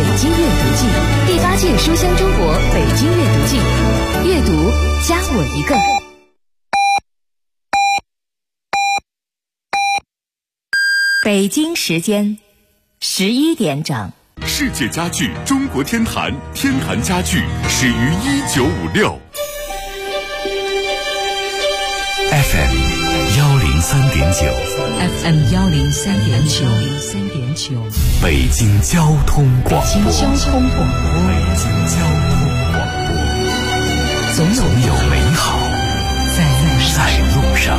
京阅读季，第8届书香中国北京阅读季，阅读加我一个。北京时间11点整。 世界家具中国天坛，天坛家具始于1956。 FM 103.9 FM 103.9 北京交通广播。 北京交通广播。总有美好在路上。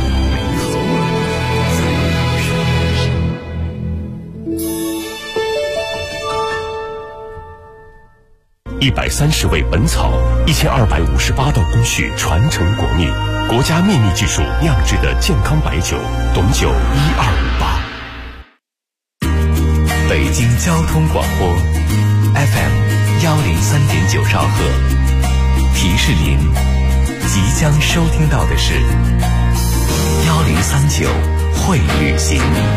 130味本草，1258道工序传承国秘，国家秘密技术酿制的健康白酒，董酒1258。 北京交通广播 FM 103.9兆赫，提示您即将收听到的是1039会旅行。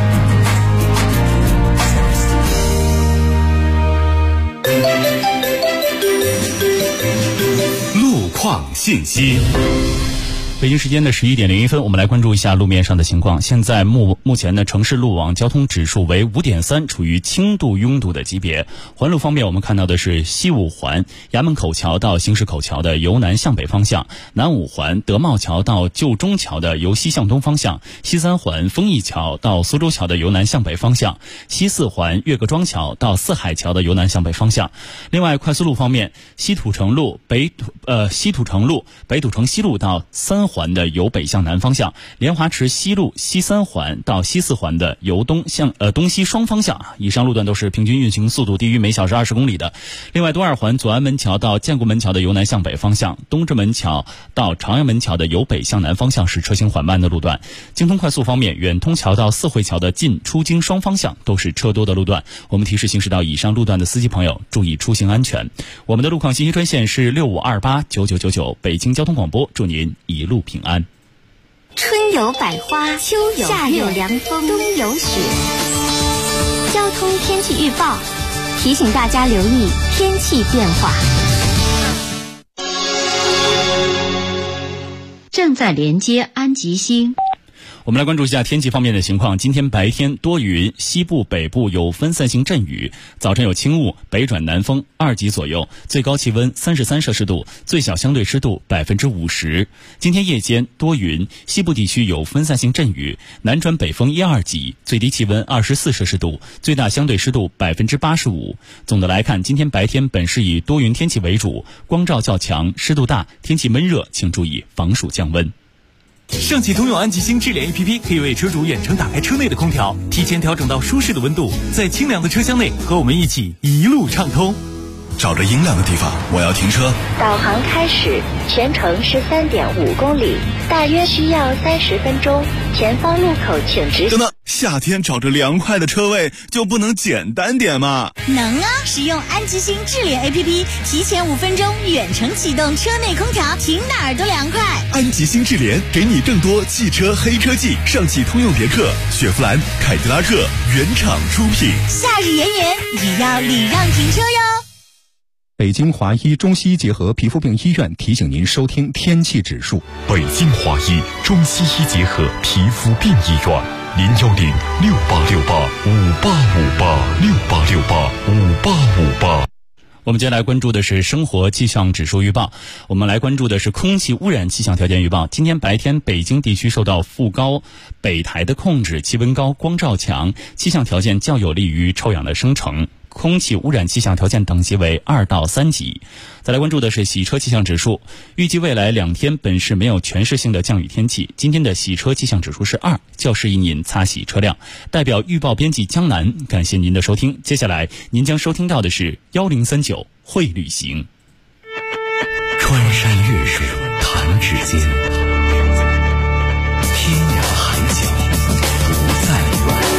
路况信息。 北京时间的11点01分，我们来关注一下路面上的情况。现在目前呢，城市路网交通指数为5.3，处于轻度拥堵的级别。环路方面，我们看到的是西五环衙门口桥到新市口桥的由南向北方向，南五环德茂桥到旧中桥的由西向东方向，西三环丰益桥到苏州桥的由南向北方向，西四环岳各庄桥到四海桥的由南向北方向。另外，快速路方面，西土城路北土城西路到三环的由北向南方向，莲华池西路西三环到西四环的由东西双方向，以上路段都是平均运行速度低于每小时20公里的。另外，东二环左安门桥到建国门桥的由南向北方向，东直门桥到朝阳门桥的由北向南方向是车行缓慢的路段。京通快速方面，远通桥到四惠桥的进出京双方向都是车多的路段。我们提示行驶到以上路段的司机朋友注意出行安全。我们的路况信息专线是65289999，北京交通广播，祝您一路平安。 春有百花，秋有夏有凉风，冬有雪。交通天气预报提醒大家留意天气变化。 正在连接安吉星。 我们来关注一下天气方面的情况。今天白天多云，西部北部有分散性阵雨，早晨有轻雾，北转南风2级左右，最高气温33摄氏度，最小相对湿度50%。今天夜间多云，西部地区有分散性阵雨，南转北风1、2级，最低气温24摄氏度，最大相对湿度85%。总的来看，今天白天本市以多云天气为主，光照较强，湿度大，天气闷热，请注意防暑降温。 上汽通用安吉星智联 APP 可以为车主远程打开车内的空调，提前调整到舒适的温度，在清凉的车厢内和我们一起一路畅通。 找着阴凉的地方，我要停车。 导航开始，全程是3.5公里，大约需要30分钟。前方路口请直行。 等等，夏天找着凉快的车位就不能简单点吗？ 能啊！使用安吉星智联 APP， 提前5分钟远程启动车内空调，停哪儿都凉快。 安吉星智联给你更多汽车黑科技，上汽通用别克、雪佛兰、凯迪拉克原厂出品。 夏日炎炎也要礼让停车哟。 北京华医中西医结合皮肤病医院提醒您收听天气指数。 北京华医中西医结合皮肤病医院，0106868585858，68685858。 我们接下来关注的是生活气象指数预报。我们来关注的是空气污染气象条件预报。今天白天，北京地区受到副高北台的控制，气温高，光照强，气象条件较有利于臭氧的生成。空气污染气象条件等级为2到3级。再来关注的是洗车气象指数，预计未来2天本市没有全市性的降雨天气。今天的洗车气象指数是2，较适宜您擦洗车辆。代表预报编辑江南，感谢您的收听。接下来您将收听到的是1039会旅行。 穿山越水弹指间，天涯海角不再远。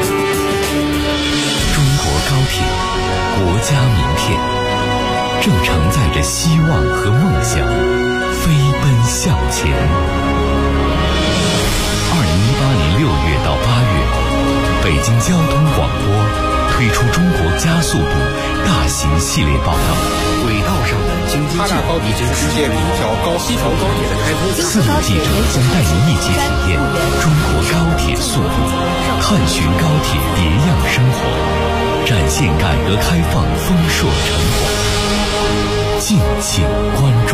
高铁，国家名片，正承载着希望和梦想，飞奔向前。2018年6月到8月，北京交通广播推出中国加速度系列报道。 轨道上的京津冀已经实现了一条西条高铁的开通。 4路记者将带您一起体验中国高铁速度，探寻高铁别样生活，展现改革开放丰硕成果。敬请关注。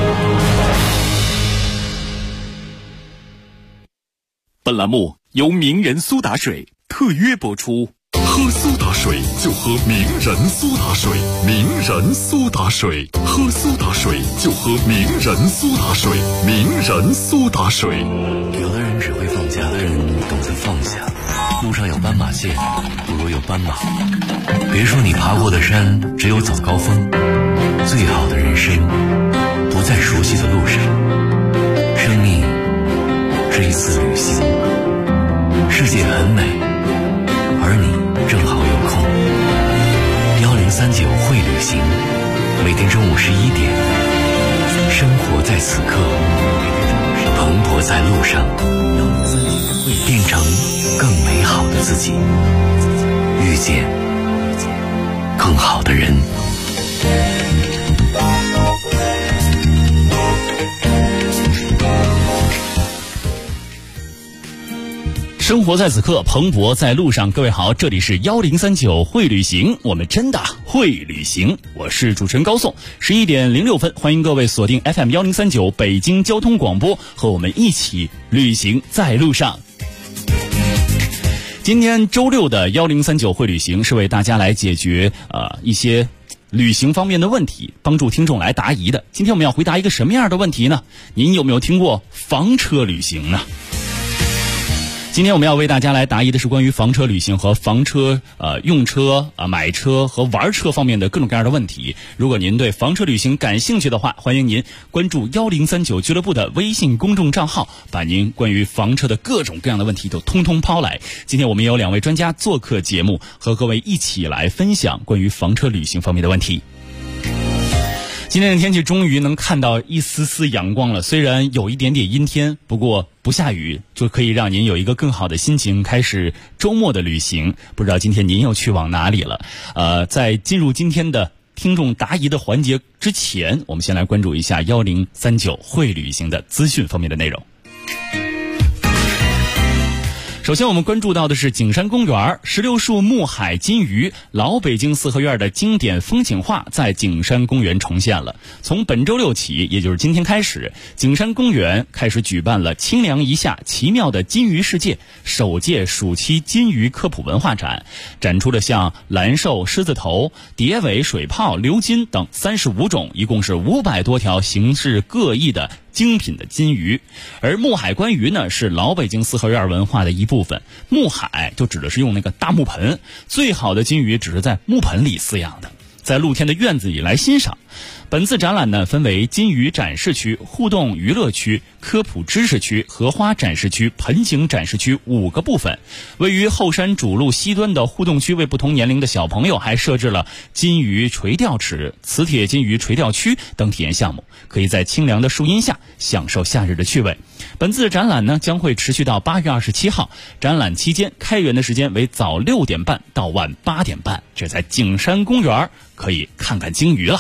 本栏目由名人苏打水特约播出。 喝苏打水就喝名人苏打水，名人苏打水，喝苏打水就喝名人苏打水，名人苏打水。 有的人只会放假，有的人懂得放下。路上有斑马线，不如有斑马。别说你爬过的山只有早高峰，最好的人生不在熟悉的路上。生命是一次旅行，世界很美，而你正好有空。1039会旅行，每天中午11点，生活在此刻，蓬勃在路上，变成更美好的自己，遇见更好的人。 生活在此刻，蓬勃在路上。各位好，这里是1039会旅行，我们真的会旅行。我是主持人高颂，11点06分，欢迎各位锁定 FM 1039北京交通广播，和我们一起旅行在路上。今天周六的1039会旅行是为大家来解决一些旅行方面的问题，帮助听众来答疑的。今天我们要回答一个什么样的问题呢？您有没有听过房车旅行呢？今天我们要为大家来答疑的是关于房车旅行和房车用车买车和玩车方面的各种各样的问题。如果您对房车旅行感兴趣的话，欢迎您关注1039俱乐部的微信公众账号，把您关于房车的各种各样的问题都通通抛来。今天我们有2位专家做客节目，和各位一起来分享关于房车旅行方面的问题。今天的天气终于能看到一丝丝阳光了，虽然有一点点阴天，不过不下雨就可以让您有一个更好的心情开始周末的旅行。不知道今天您又去往哪里了？在进入今天的听众答疑的环节之前，我们先来关注一下1039会旅行的资讯方面的内容。首先我们关注到的是景山公园16树木海金鱼老北京四合院的经典风景画在景山公园重现了。从本周六起，也就是今天开始，景山公园开始举办了清凉一夏奇妙的金鱼世界首届暑期金鱼科普文化展，展出了像蓝瘦、狮子头、蝶尾、水泡、鎏金等35种，一共是500多条形式各异的精品的金鱼。而木海观鱼呢，是老北京四合院文化的一部分。木海就指的是用那个大木盆，最好的金鱼只是在木盆里饲养的，在露天的院子里来欣赏。本次展览呢，分为金鱼展示区、互动娱乐区、科普知识区、荷花展示区、盆景展示区5个部分。位于后山主路西端的互动区，为不同年龄的小朋友还设置了金鱼垂钓池、磁铁金鱼垂钓区等体验项目，可以在清凉的树荫下享受夏日的趣味。本次展览呢，将会持续到8月27号。展览期间开园的时间为早6点半到晚8点半，这在景山公园可以看看金鱼了。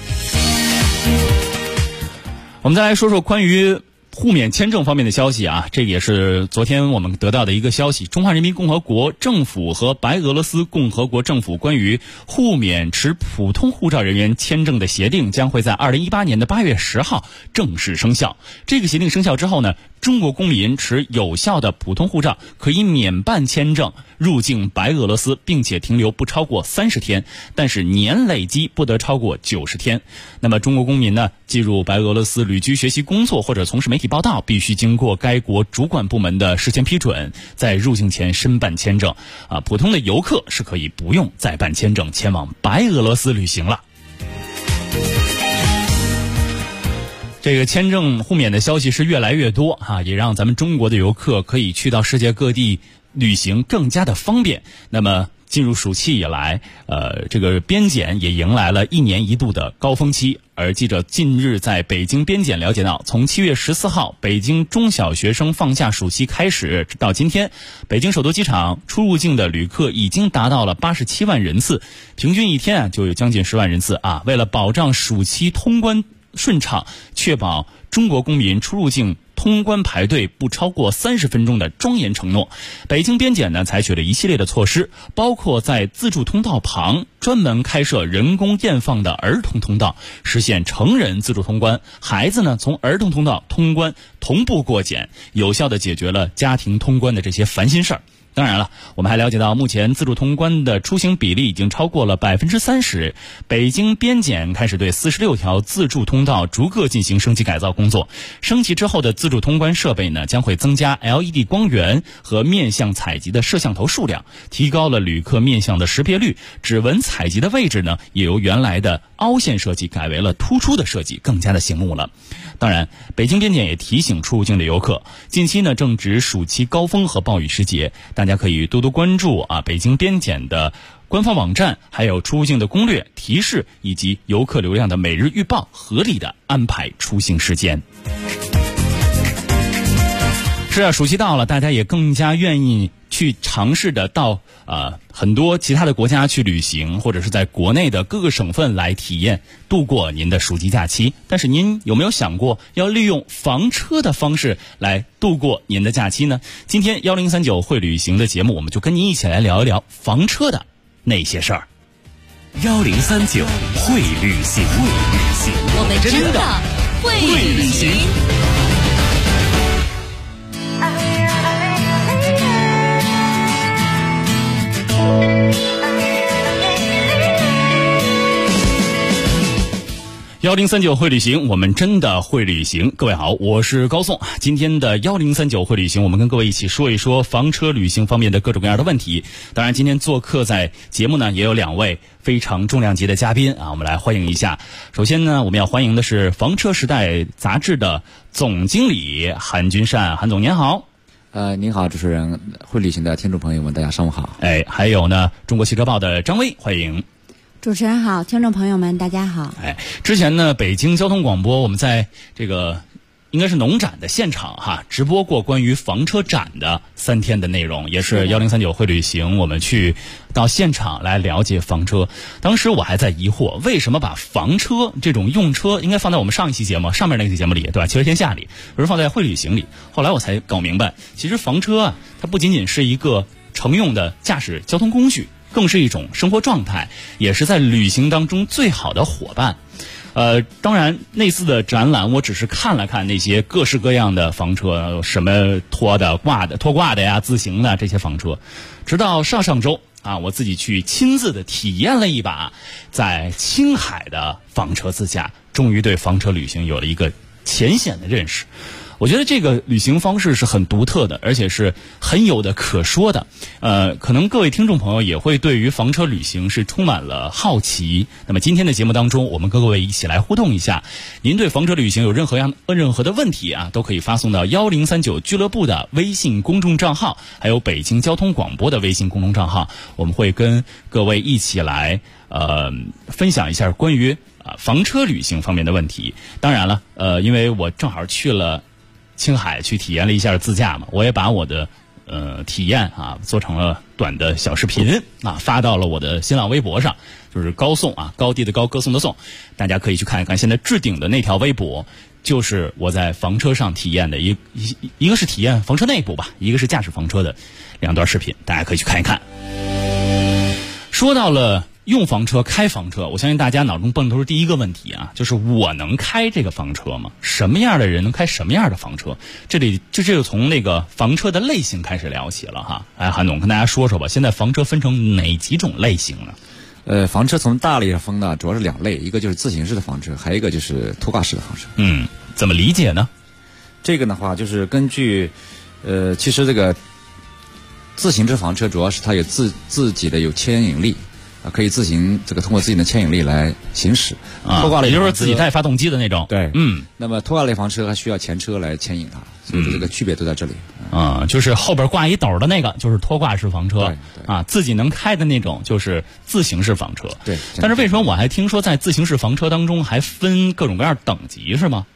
我们再来说说关于互免签证方面的消息啊，这也是昨天我们得到的一个消息。中华人民共和国政府和白俄罗斯共和国政府关于互免持普通护照人员签证的协定将会在2018年的8月10号正式生效。这个协定生效之后呢，中国公民持有效的普通护照可以免办签证入境白俄罗斯，并且停留不超过30天，但是年累积不得超过90天。那么中国公民呢，进入白俄罗斯旅居、学习、工作或者从事媒体报道，必须经过该国主管部门的事先批准，在入境前申办签证。普通的游客是可以不用再办签证前往白俄罗斯旅行了。这个签证互免的消息是越来越多也让咱们中国的游客可以去到世界各地旅行更加的方便。那么进入暑期以来，这个边检也迎来了1年1度的高峰期。而记者近日在北京边检了解到，从7月14号北京中小学生放假暑期开始到今天，北京首都机场出入境的旅客已经达到了87万人次，平均一天就有将近10万人次啊。为了保障暑期通关顺畅，确保中国公民出入境通关排队不超过30分钟的庄严承诺，北京边检呢采取了一系列的措施，包括在自助通道旁专门开设人工验放的儿童通道，实现成人自助通关，孩子呢从儿童通道通关同步过检，有效地解决了家庭通关的这些烦心事儿。当然了，我们还了解到，目前自助通关的出行比例已经超过了30%。北京边检开始对46条自助通道逐个进行升级改造工作。升级之后的自助通关设备呢，将会增加 LED 光源和面向采集的摄像头数量，提高了旅客面向的识别率。指纹采集的位置呢，也由原来的凹陷设计改为了突出的设计，更加的醒目了。当然，北京边检也提醒出入境的游客，近期呢正值暑期高峰和暴雨时节，大家可以多多关注北京边检的官方网站，还有出入境的攻略提示以及游客流量的每日预报，合理的安排出行时间。是啊，暑期到了，大家也更加愿意去尝试的到很多其他的国家去旅行，或者是在国内的各个省份来体验度过您的暑期假期。但是您有没有想过要利用房车的方式来度过您的假期呢？今天1039会旅行的节目，我们就跟您一起来聊一聊房车的那些事儿。 1039会旅行， 我们真的会旅行。 1039会旅行，我们真的会旅行。各位好，我是高颂。今天的1039会旅行，我们跟各位一起说一说房车旅行方面的各种各样的问题。当然，今天做客在节目呢，也有2位非常重量级的嘉宾啊，我们来欢迎一下。首先呢，我们要欢迎的是《房车时代》杂志的总经理韩君善，韩总您好。 您好，主持人，会旅行的听众朋友们，大家上午好。 还有呢，中国汽车报的张威，欢迎。 主持人好，听众朋友们大家好。 之前呢，北京交通广播我们在这个应该是农展的现场直播过关于房车展的3天的内容，也是1039会旅行我们去到现场来了解房车。当时我还在疑惑，为什么把房车这种用车应该放在我们上一期节目上面那期节目里，对吧？汽车天下里，而是放在会旅行里。后来我才搞明白，其实房车它不仅仅是一个乘用的驾驶交通工具，更是一种生活状态，也是在旅行当中最好的伙伴。当然那次的展览我只是看了看那些各式各样的房车，什么拖挂的呀，自行的这些房车，直到上周我自己去亲自的体验了一把在青海的房车自驾，终于对房车旅行有了一个浅显的认识。我觉得这个旅行方式是很独特的，而且是很有的可说的。可能各位听众朋友也会对于房车旅行是充满了好奇。那么今天的节目当中，我们跟各位一起来互动一下。您对房车旅行有任何的问题都可以发送到1039俱乐部的微信公众账号，还有北京交通广播的微信公众账号，我们会跟各位一起来分享一下关于房车旅行方面的问题。当然了，因为我正好去了青海去体验了一下自驾嘛，我也把我的体验做成了短的小视频发到了我的新浪微博上，就是高颂高地的高，歌颂的颂，大家可以去看一看。现在置顶的那条微博就是我在房车上体验的一个是体验房车内部吧，一个是驾驶房车的2段视频，大家可以去看一看。说到了用房车开房车，我相信大家脑中蹦出第一个问题就是我能开这个房车吗？什么样的人能开什么样的房车？这就从那个房车的类型开始聊起了韩总跟大家说说吧，现在房车分成哪几种类型呢？ 房车从大类上分呢，主要是2类，一个就是自行式的房车，还有一个就是拖挂式的房车。 怎么理解呢？ 这个的话就是根据其实这个自行车房车主要是它有自己的有牵引力可以自行通过自己的牵引力来行驶。拖挂类也就是自己带发动机的那种。 对，那么拖挂类房车还需要前车来牵引它，所以这个区别都在这里。 就是后边挂一斗的那个就是拖挂式房车， 对自己能开的那种就是自行式房车。 对， 但是为什么我还听说在自行式房车当中还分各种各样等级是吗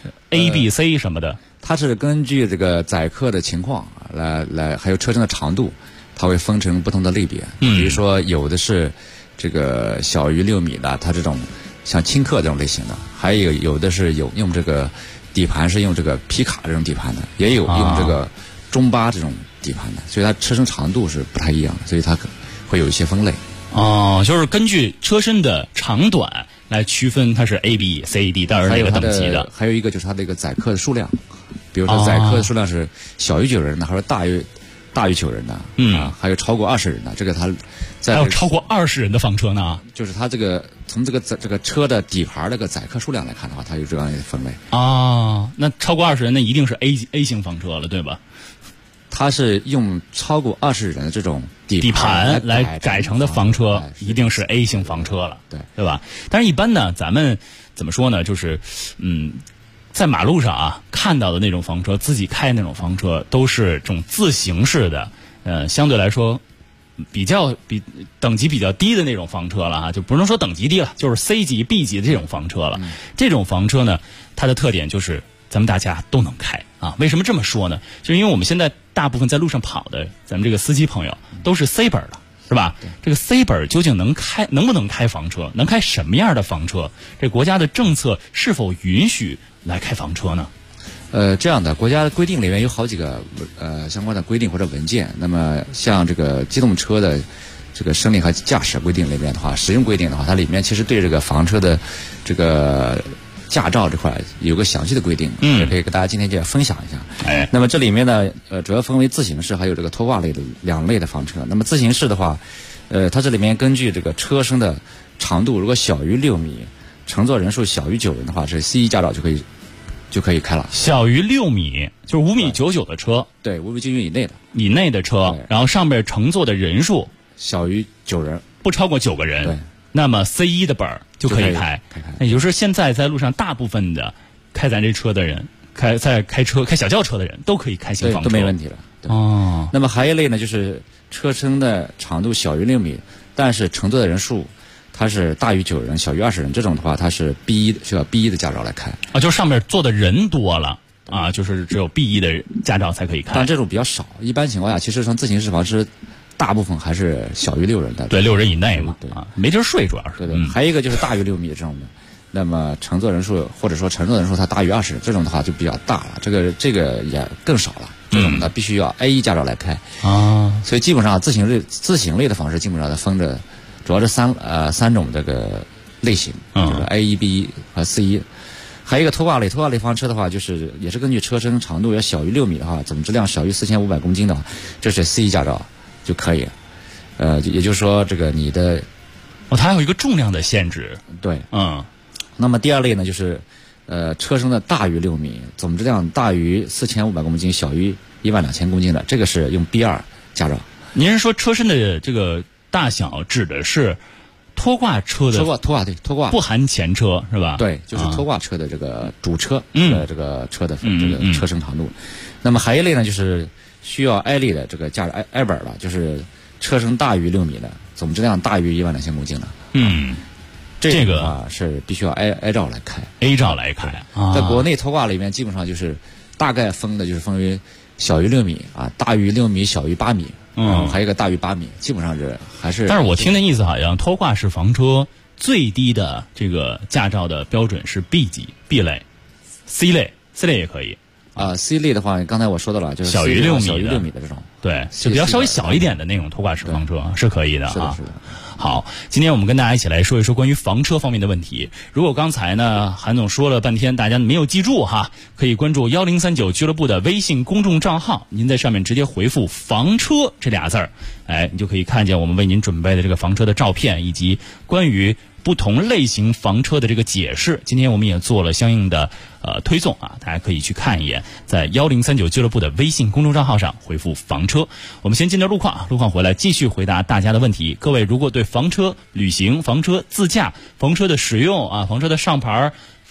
？A、B、C 什么的？ 它是根据这个载客的情况来，还有车身的长度，它会分成不同的类别。比如说有的是这个小于6米的，它这种像轻客这种类型的，还有的是用这个底盘是用这个皮卡这种底盘的，也有用这个中巴这种底盘的，所以它车身长度是不太一样的，所以它会有一些分类。 就是根据车身的长短来区分它是 A、B、C、D 到底是哪个等级的。 还有一个就是它这个载客的数量，比如说载客的数量是小于9人的，还是大于9人的，还有超过20人的，这个它还有超过20人的房车呢。 就是它这个从这个车的底盘那个载客数量来看的话，它有这样一个分类。 那超过20人那一定是 A 型房车了，对吧？ 它是用超过20人的这种底盘来改成的房车，一定是 A 型房车了，对吧？但是一般呢，咱们怎么说呢？就是在马路上看到的那种房车，自己开那种房车，都是这种自行式的，相对来说比等级比较低的那种房车了就不能说等级低了，就是 C 级、B 级的这种房车了。这种房车呢，它的特点就是咱们大家都能开为什么这么说呢？就是因为我们现在大部分在路上跑的咱们这个司机朋友都是 C 本的，是吧？这个 C 本究竟能不能开房车？能开什么样的房车？这国家的政策是否允许来开房车呢？ 这样的国家的规定里面有好几个相关的规定或者文件。那么像这个机动车的这个升力和驾驶规定里面的话，使用规定的话，它里面其实对这个房车的这个驾照这块有个详细的规定，也可以给大家今天就分享一下。那么这里面呢，主要分为自行式还有这个拖挂类的2类的房车。那么自行式的话，它这里面根据这个车身的长度，如果小于6米，乘坐人数小于9人的话，这 C1 驾照就可以开了。 小于6米就是5米99的车， 对，5米99 以内的车，然后上面乘坐的人数小于9人， 不超过9个人。 对。 那么 C1 的本就可以开，也就是现在在路上大部分的开咱这车的人，开小轿车的人都可以开型房车， 都没问题了。那么还一类呢，就是车身的长度小于6米，但是乘坐的人数它是大于9人，小于20人，这种的话它是 B1，需要 B1 的驾照来开。 就是上面坐的人多了就是只有 B1 的驾照才可以开。 但这种比较少，一般情况下，其实像自行式房车大部分还是小于6人的， 对，6人以内嘛，没地儿睡主要是。 对，还有一个就是大于6米这种的，那么乘坐人数或者说乘坐人数它大于20人，这种的话就比较大了，这个也更少了，这种的必须要 A1 驾照来开所以基本上自行类的方式基本上它分着，主要是三种这个类型，就是 A1、B1 和 C1。还有一个拖挂类房车的话，就是也是根据车身长度要小于6米的话，总质量小于4500公斤的话，这是 C1 驾照就可以。也就是说这个你的它还有一个重量的限制。 对，那么第二类呢，就是车身的大于6米，总质量大于4500公斤，小于12000公斤的，这个是用 B2 驾照。 您是说车身的这个大小指的是拖挂车的拖挂不含前车是吧？ 对，就是拖挂车的这个主车的这个车的这个车身长度。那么还一类呢，就是需要 I 类的这个驾照 I 本了，就是车身大于6米的，总质量大于12000公斤的。这个是必须要 A 照来开 ，A 照来开。 在国内拖挂里面，基本上就是大概分为小于6米大于6米，小于8米。还有一个大于8米，基本上是还是。 但是我听的意思好像拖挂式房车最低的这个驾照的标准是 B 级 B 类 ，C 类也可以。 C 类的话，刚才我说到了，就是小于6 米的这种， 对，就比较稍微小一点的那种拖挂式房车是可以的。 是的。 好，今天我们跟大家一起来说一说关于房车方面的问题。如果刚才呢韩总说了半天大家没有记住可以关注1039俱乐部的微信公众账号，您在上面直接回复房车这俩字儿，你就可以看见我们为您准备的这个房车的照片，以及关于不同类型房车的这个解释。今天我们也做了相应的推送大家可以去看一眼，在1039俱乐部的微信公众账号上回复房车。我们先进到路况回来继续回答大家的问题。各位如果对房车旅行、房车自驾、房车的使用房车的上牌、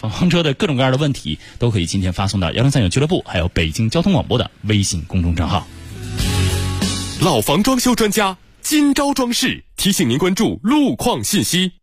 房车的各种各样的问题都可以今天发送到1039俱乐部还有北京交通广播的微信公众账号。 老房装修专家金招装饰提醒您关注路况信息。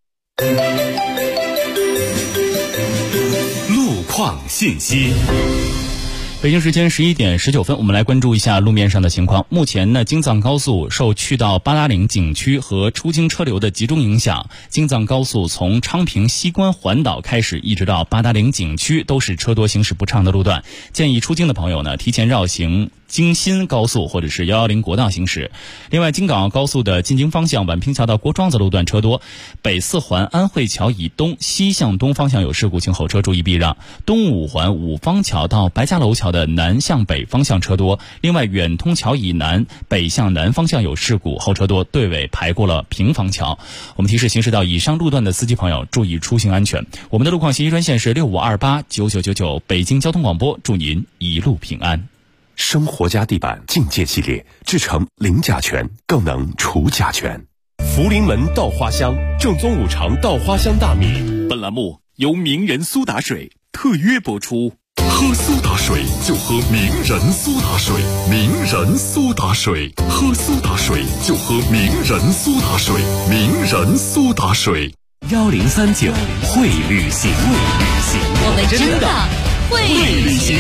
路况信息。 北京时间11点19分，我们来关注一下路面上的情况。目前呢，京藏高速受去到八达岭景区和出京车流的集中影响，京藏高速从昌平西关环岛开始，一直到八达岭景区都是车多行驶不畅的路段。建议出京的朋友呢，提前绕行京新高速或者是110国道行驶。另外，京港澳高速的进京方向宛平桥到郭庄子路段车多，北四环安慧桥以东西向东方向有事故，请后车注意避让。东五环五方桥到白家楼桥的南向北方向车多。另外，远通桥以南北向南方向有事故，后车多，队尾排过了平房桥。我们提示行驶到以上路段的司机朋友注意出行安全。我们的路况信息专线是65289999，北京交通广播，祝您一路平安。 生活家地板境界系列制成零甲醛，更能除甲醛。福临门稻花香，正宗五常稻花香大米。 本栏目由名人苏打水特约播出。 喝苏打水就喝名人苏打水，名人苏打水，喝苏打水就喝名人苏打水，名人苏打水。 1039会旅行， 我们真的会旅行。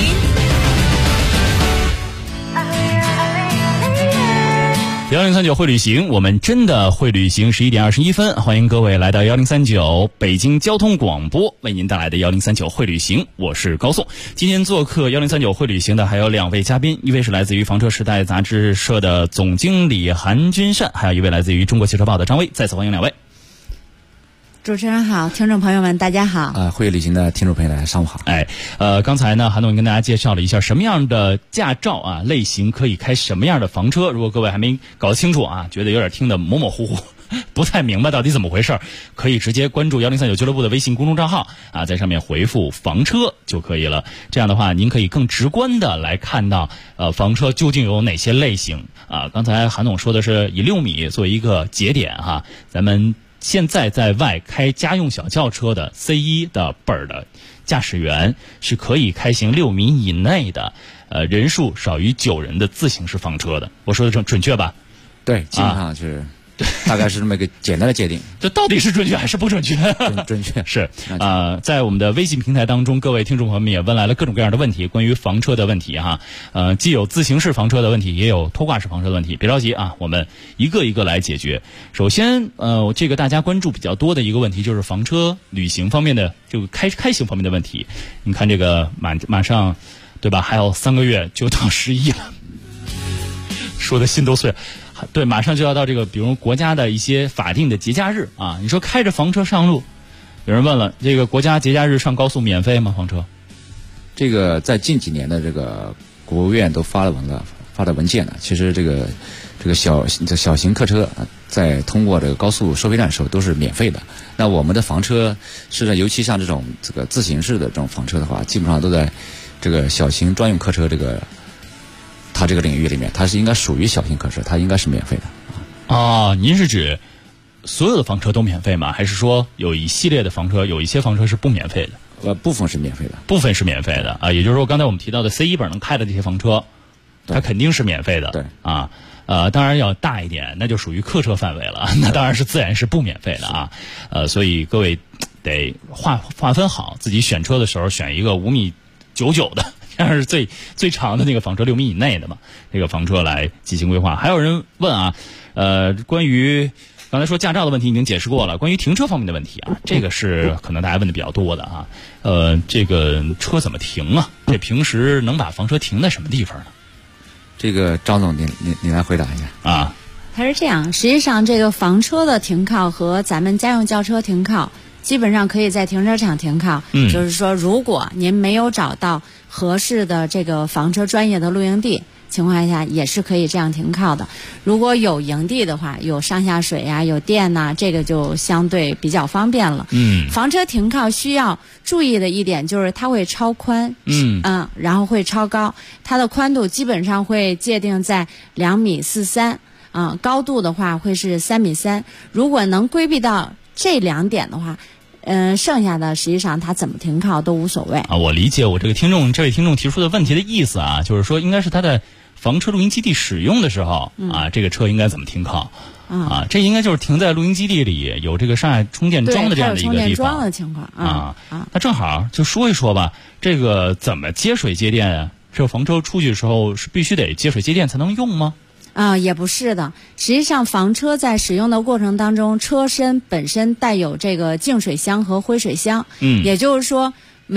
1039会旅行，我们真的会旅行。11点21分，欢迎各位来到1039北京交通广播为您带来的1039会旅行，我是高颂。今天做客1039会旅行的还有2位嘉宾，一位是来自于房车时代杂志社的总经理韩君善，还有一位来自于中国汽车报的张威。再次欢迎2位。 主持人好，听众朋友们大家好。 会旅行的听众朋友们上午好。 刚才呢韩总跟大家介绍了一下什么样的驾照啊类型可以开什么样的房车，如果各位还没搞清楚啊，觉得有点听得模模糊糊，不太明白到底怎么回事，可以直接关注1039俱乐部的微信公众账号啊，在上面回复房车就可以了。这样的话您可以更直观的来看到房车究竟有哪些类型啊。刚才韩总说的是以6米作为一个节点哈，咱们现在在外开家用小轿车的 C1 的本儿的驾驶员是可以开行6米以内的人数少于9人的自行式房车的。我说的准确吧？ 对，基本上是大概是这么一个简单的界定。 这到底是准确还是不准确？ 准确是在我们的微信平台当中，各位听众朋友们也问来了各种各样的问题，关于房车的问题哈。既有自行式房车的问题，也有拖挂式房车的问题。别着急啊，我们一个一个来解决。首先，这个大家关注比较多的一个问题就是房车旅行方面的这个开行方面的问题。你看这个马上，对吧？还有3个月就到11了，说的心都碎了。对，马上就要到这个，比如国家的一些法定的节假日啊，你说开着房车上路，有人问了，这个国家节假日上高速免费吗？房车？ 这个在近几年的这个国务院都发的文件了。其实这个小型客车在通过这个高速收费站的时候都是免费的。那我们的房车是尤其像这种自行式的这种房车的话，基本上都在这个小型专用客车它这个领域里面，它是应该属于小型客车，它应该是免费的。 您是指所有的房车都免费吗？还是说有一系列的房车，有一些房车是不免费的？ 部分是免费的。 部分是免费的啊，也就是说刚才我们提到的 C1 本能开的这些房车，它肯定是免费的。 对啊，当然要大一点，那就属于客车范围了，那当然是自然是不免费的啊。所以各位得划分好，自己选车的时候选一个5.99米的。这样是最长的那个房车，6米以内的嘛，这个房车来进行规划。还有人问啊，关于刚才说驾照的问题已经解释过了，关于停车方面的问题啊，这个是可能大家问的比较多的啊。这个车怎么停啊？这平时能把房车停在什么地方呢？ 这个张总，你来回答一下啊。 它是这样，实际上这个房车的停靠和咱们家用轿车停靠基本上可以在停车场停靠。就是说如果您没有找到合适的这个房车专业的露营地情况下，也是可以这样停靠的。如果有营地的话，有上下水呀，有电呐，这个就相对比较方便了。房车停靠需要注意的一点就是它会超宽，然后会超高，它的宽度基本上会界定在2.43米，高度的话会是3.3米。如果能规避到这2点的话， 剩下的实际上它怎么停靠都无所谓啊。我理解我这位听众提出的问题的意思啊，就是说应该是他在房车露营基地使用的时候啊，这个车应该怎么停靠啊？这应该就是停在露营基地里有这个上海充电桩的这样的一个地方， 充电桩的情况啊。 那正好就说一说吧，这个怎么接水接电啊？这房车出去的时候是必须得接水接电才能用吗？ 也不是的。实际上，房车在使用的过程当中，车身本身带有这个净水箱和灰水箱。也就是说，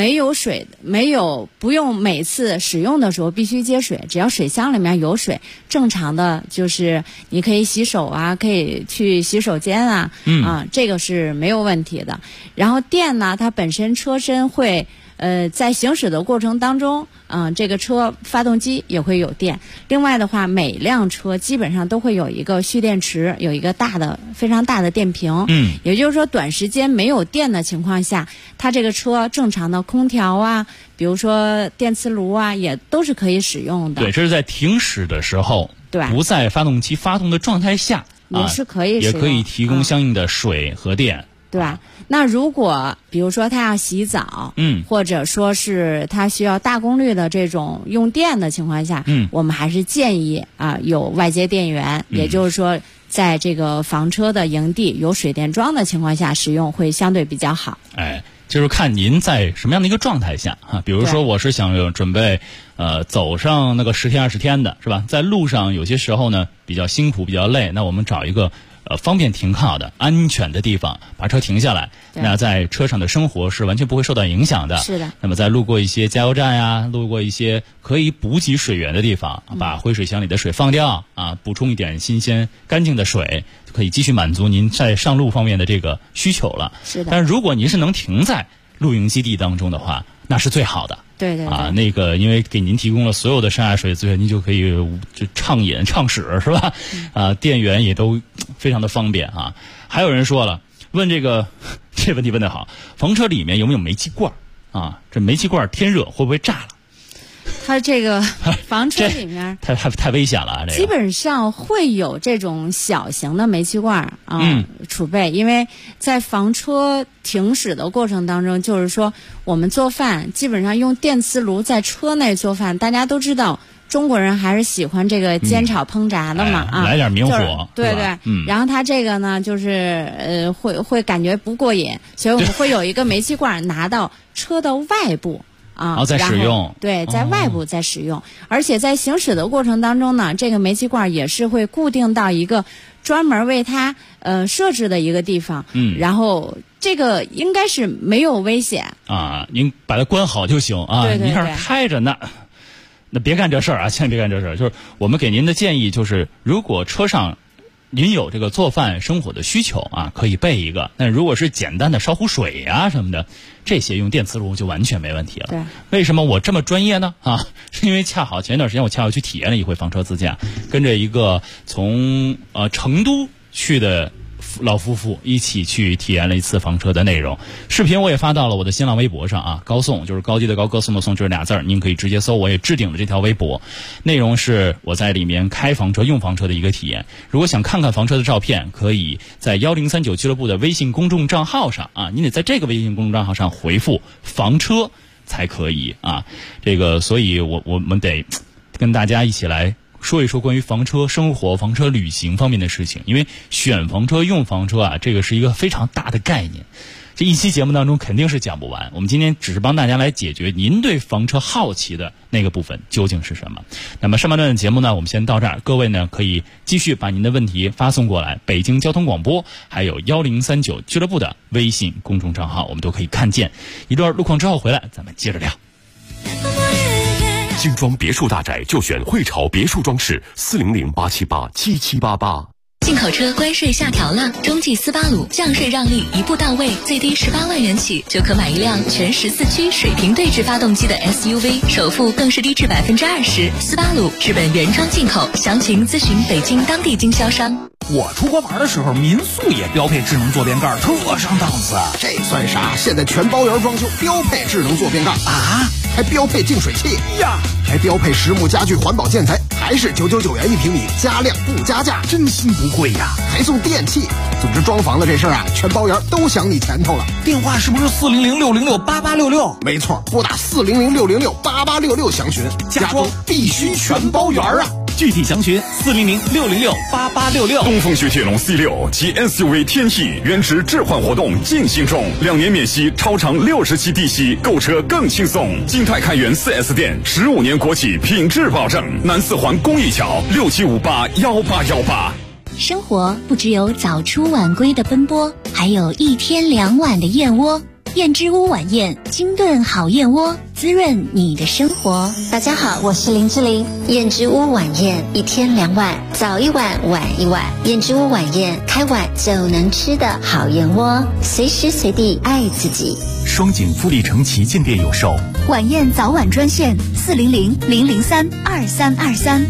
不用每次使用的时候必须接水，只要水箱里面有水，正常的就是你可以洗手啊，可以去洗手间啊，这个是没有问题的。然后电呢，它本身车身会。在行驶的过程当中，这个车发动机也会有电。另外的话，每辆车基本上都会有一个蓄电池，有一个非常大的电瓶。也就是说，短时间没有电的情况下，它这个车正常的空调啊，比如说电磁炉啊，也都是可以使用的。 对，这是在停驶的时候， 对， 不在发动机发动的状态下， 也是可以使用， 也可以提供相应的水和电。 对吧？那如果比如说他要洗澡，或者说是他需要大功率的这种用电的情况下，我们还是建议有外接电源，也就是说在这个房车的营地有水电桩的情况下使用会相对比较好。 就是看您在什么样的一个状态下比如说我是想准备走上那个10天20天的是吧，在路上有些时候呢比较辛苦比较累，那我们找一个方便停靠的安全的地方把车停下来，那在车上的生活是完全不会受到影响的。 是的。 那么在路过一些加油站呀，路过一些可以补给水源的地方，把灰水箱里的水放掉补充一点新鲜干净的水，就可以继续满足您在上路方面的这个需求了。 是的。 但是如果您是能停在露营基地当中的话，那是最好的。 对对对。 那个因为给您提供了所有的上下水资源，您就可以就畅饮畅使是吧？电源也都非常的方便啊。还有人说了，问这问题问得好，房车里面有没有煤气罐这煤气罐天热会不会炸了？ 它这个房车里面太危险了这个。 基本上会有这种小型的煤气罐储备，因为在房车停驶的过程当中，就是说我们做饭基本上用电磁炉在车内做饭，大家都知道中国人还是喜欢这个煎炒烹炸的嘛来点明火， 对对。然后它这个呢，就是会感觉不过瘾，所以我们会有一个煤气罐拿到车的外部。 再使用。 对，在外部再使用，而且在行驶的过程当中呢，这个煤气罐也是会固定到一个专门为它设置的一个地方。然后这个应该是没有危险您把它关好就行对对对。 您要是开着那别干这事儿千万别干这事儿。就是我们给您的建议就是，如果车上您有这个做饭生火的需求可以备一个。但如果是简单的烧壶水什么的，这些用电磁炉就完全没问题了。 对。 为什么我这么专业呢？是因为前一段时间我恰好去体验了一回房车自驾，跟着一个从成都去的老夫妇一起去体验了一次房车的内容。视频我也发到了我的新浪微博上高颂就是高级的高，歌颂的颂，这是俩字儿，您可以直接搜，我也置顶了这条微博。内容是我在里面开房车用房车的一个体验。如果想看看房车的照片，可以在1039俱乐部的微信公众账号上您得在这个微信公众账号上回复房车才可以这个所以我们得跟大家一起来说一说关于房车生活、房车旅行方面的事情。因为选房车、用房车这个是一个非常大的概念，这一期节目当中肯定是讲不完。我们今天只是帮大家来解决您对房车好奇的那个部分究竟是什么。那么上半段的节目呢，我们先到这儿，各位呢可以继续把您的问题发送过来，北京交通广播还有1039俱乐部的微信公众账号，我们都可以看见。一段路况之后回来，咱们接着聊。 精装别墅大宅就选汇潮别墅装饰，400-878-7788。 进口车关税下调了，中继斯巴鲁降税让利一步到位，最低18万元起就可买一辆全14驱水平对置发动机的 SUV， 首付更是低至20%。斯巴鲁日本原装进口，详情咨询北京当地经销商。 我出国玩的时候，民宿也标配智能坐便盖，特上档次。 这算啥？现在全包圆装修标配智能坐便盖还标配净水器呀，还标配实木家具环保建材，还还是999元1平米，加量不加价， 真心不贵呀！ 还送电器。总之装房子这事儿啊，全包圆都想你钱头了。 电话是不是400-606-8866？ 没错，拨打400-606-8866详询，家装必须全包圆啊！ 具体详询400-606-8866。 东风雪铁龙 C6 及 SUV 天翼原值置换活动进行中，2年免息，超长60期低息，购车更轻松。金泰开元 4S 店，15年国企品质保证。南四环公益桥67581818。 生活不只有早出晚归的奔波，还有1天2碗的燕窝。燕之屋晚宴，精炖好燕窝，滋润你的生活。 大家好，我是林志玲。燕之屋晚宴，1天2碗，早1碗，晚1碗。燕之屋晚宴，开碗就能吃的好燕窝，随时随地爱自己。 双井富力城旗舰店有售。 晚宴早晚专线400-003-2323。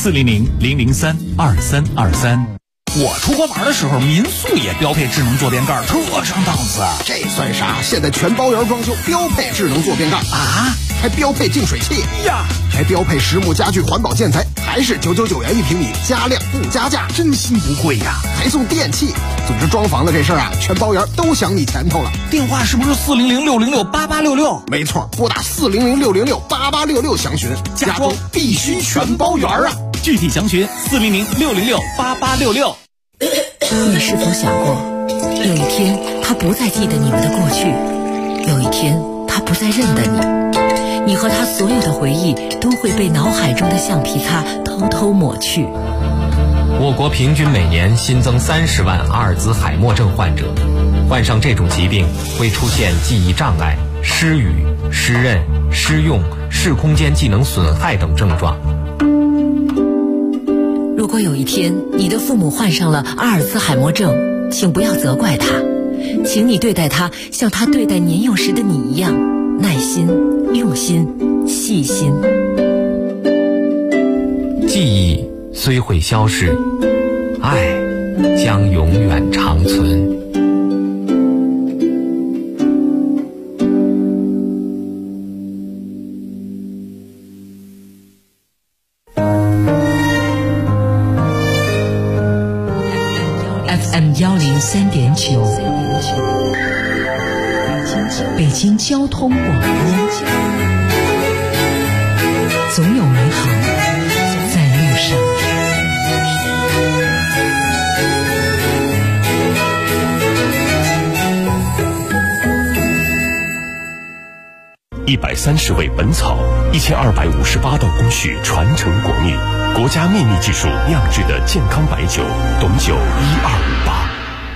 400-003-2323。 我出国玩的时候，民宿也标配智能坐便盖，特上档次。 这算啥？现在全包圆装修，标配智能坐便盖啊， 还标配净水器呀， 还标配实木家具环保建材，还是999元1平米，加量不加价， 真心不贵呀！ 还送电器。总之装房子这事儿啊，全包圆都想你钱头了。 电话是不是400-606-8866？ 没错，拨打400-606-8866详询，家装必须全包圆啊！ 具体详询400-606-8866。 你是否想过，有一天他不再记得你们的过去，有一天他不再认得你，你和他所有的回忆都会被脑海中的橡皮擦偷偷抹去。 我国平均每年新增30万阿尔兹海默症患者，患上这种疾病会出现记忆障碍、失语、失认、失用、视空间技能损害等症状。 如果有一天你的父母患上了阿尔兹海默症，请不要责怪他，请你对待他像他对待年幼时的你一样，耐心、用心、细心。 记忆虽会消逝，爱将永远长存。 103.9，北京交通广播，总有美好在路上。 130味本草，1258道工序传承国秘，国家秘密技术酿制的健康白酒，董酒1258。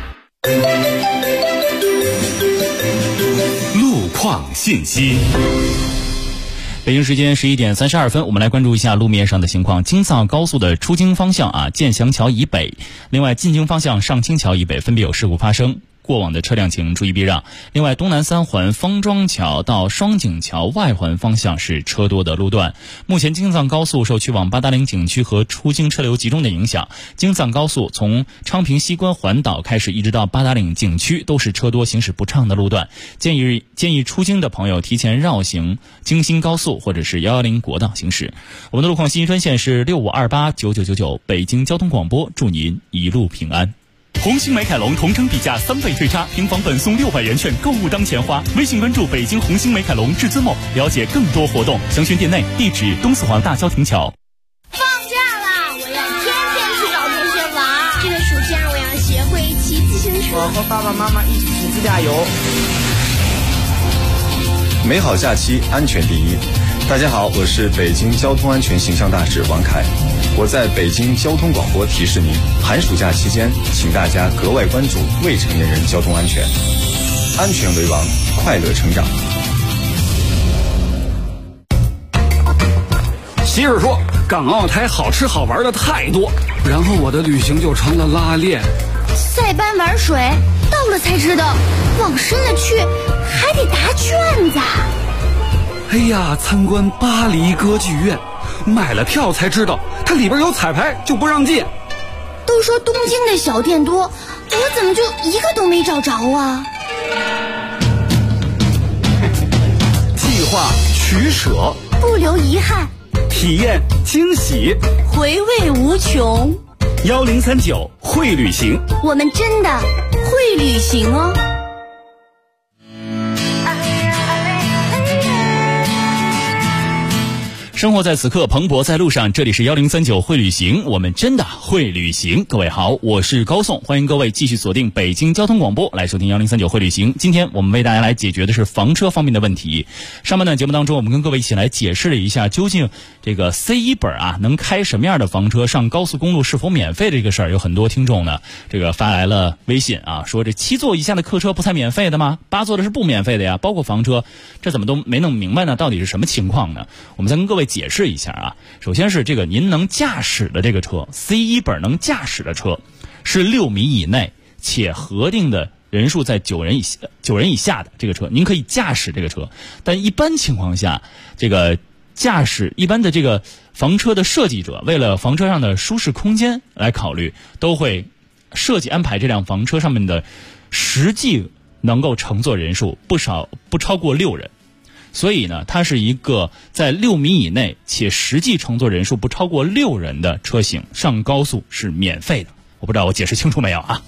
路况信息。 北京时间11点32分，我们来关注一下路面上的情况。京藏高速的出京方向建祥桥以北，另外进京方向上清桥以北分别有事故发生。过往的车辆请注意避让。另外，东南3环方庄桥到双井桥外环方向是车多的路段。目前京藏高速受去往八达岭景区和出京车流集中的影响，京藏高速从昌平西关环岛开始一直到八达岭景区都是车多行驶不畅的路段，建议出京的朋友提前绕行京新高速或者是110国道行驶。我们的路况信息专线是65289999，北京交通广播，祝您一路平安。 红星美凯龙同城比价3倍退差，平房本送600元券，购物当钱花。微信关注北京红星美凯龙至尊梦，了解更多活动。详询店内，地址东四环大郊亭桥。 放假啦！我要天天去找同学玩。这个暑假我要学会骑自行车。 我和爸爸妈妈一起去自驾游。 美好假期，安全第一。大家好，我是北京交通安全形象大使王凯。我在北京交通广播提示您，寒暑假期间，请大家格外关注未成年人交通安全，安全为王，快乐成长。 媳妇说，港澳台好吃好玩的太多，然后我的旅行就成了拉练。 塞班玩水，到了才知道，往深了去还得答卷子。 哎呀，参观巴黎歌剧院，买了票才知道它里边有彩排，就不让进。 都说东京的小店多，我怎么就一个都没找着啊？ 计划取舍， 不留遗憾。 体验惊喜， 回味无穷。 1039会旅行， 我们真的会旅行哦。 生活在此刻，蓬勃在路上。这里是1039会旅行，我们真的会旅行。各位好，我是高颂，欢迎各位继续锁定北京交通广播来收听1039会旅行。今天我们为大家来解决的是房车方面的问题。上半段节目当中，我们跟各位一起来解释了一下，究竟这个 C1 本啊能开什么样的房车上高速公路是否免费的这个事儿，有很多听众呢这个发来了微信啊，说这7座以下的客车不才免费的吗？8座的是不免费的呀，包括房车，这怎么都没弄明白呢？到底是什么情况呢？我们再跟各位解释一下啊。首先是这个您能驾驶的这个车 C1 本能驾驶的车是6米以内且核定的人数在9人以下的这个车，您可以驾驶这个车。但一般情况下，这个驾驶一般的这个房车的设计者为了房车上的舒适空间来考虑，都会设计安排这辆房车上面的实际能够乘坐人数不超过6人。所以呢，它是一个在6米以内且实际乘坐人数不超过6人的车型，上高速是免费的。我不知道我解释清楚没有啊？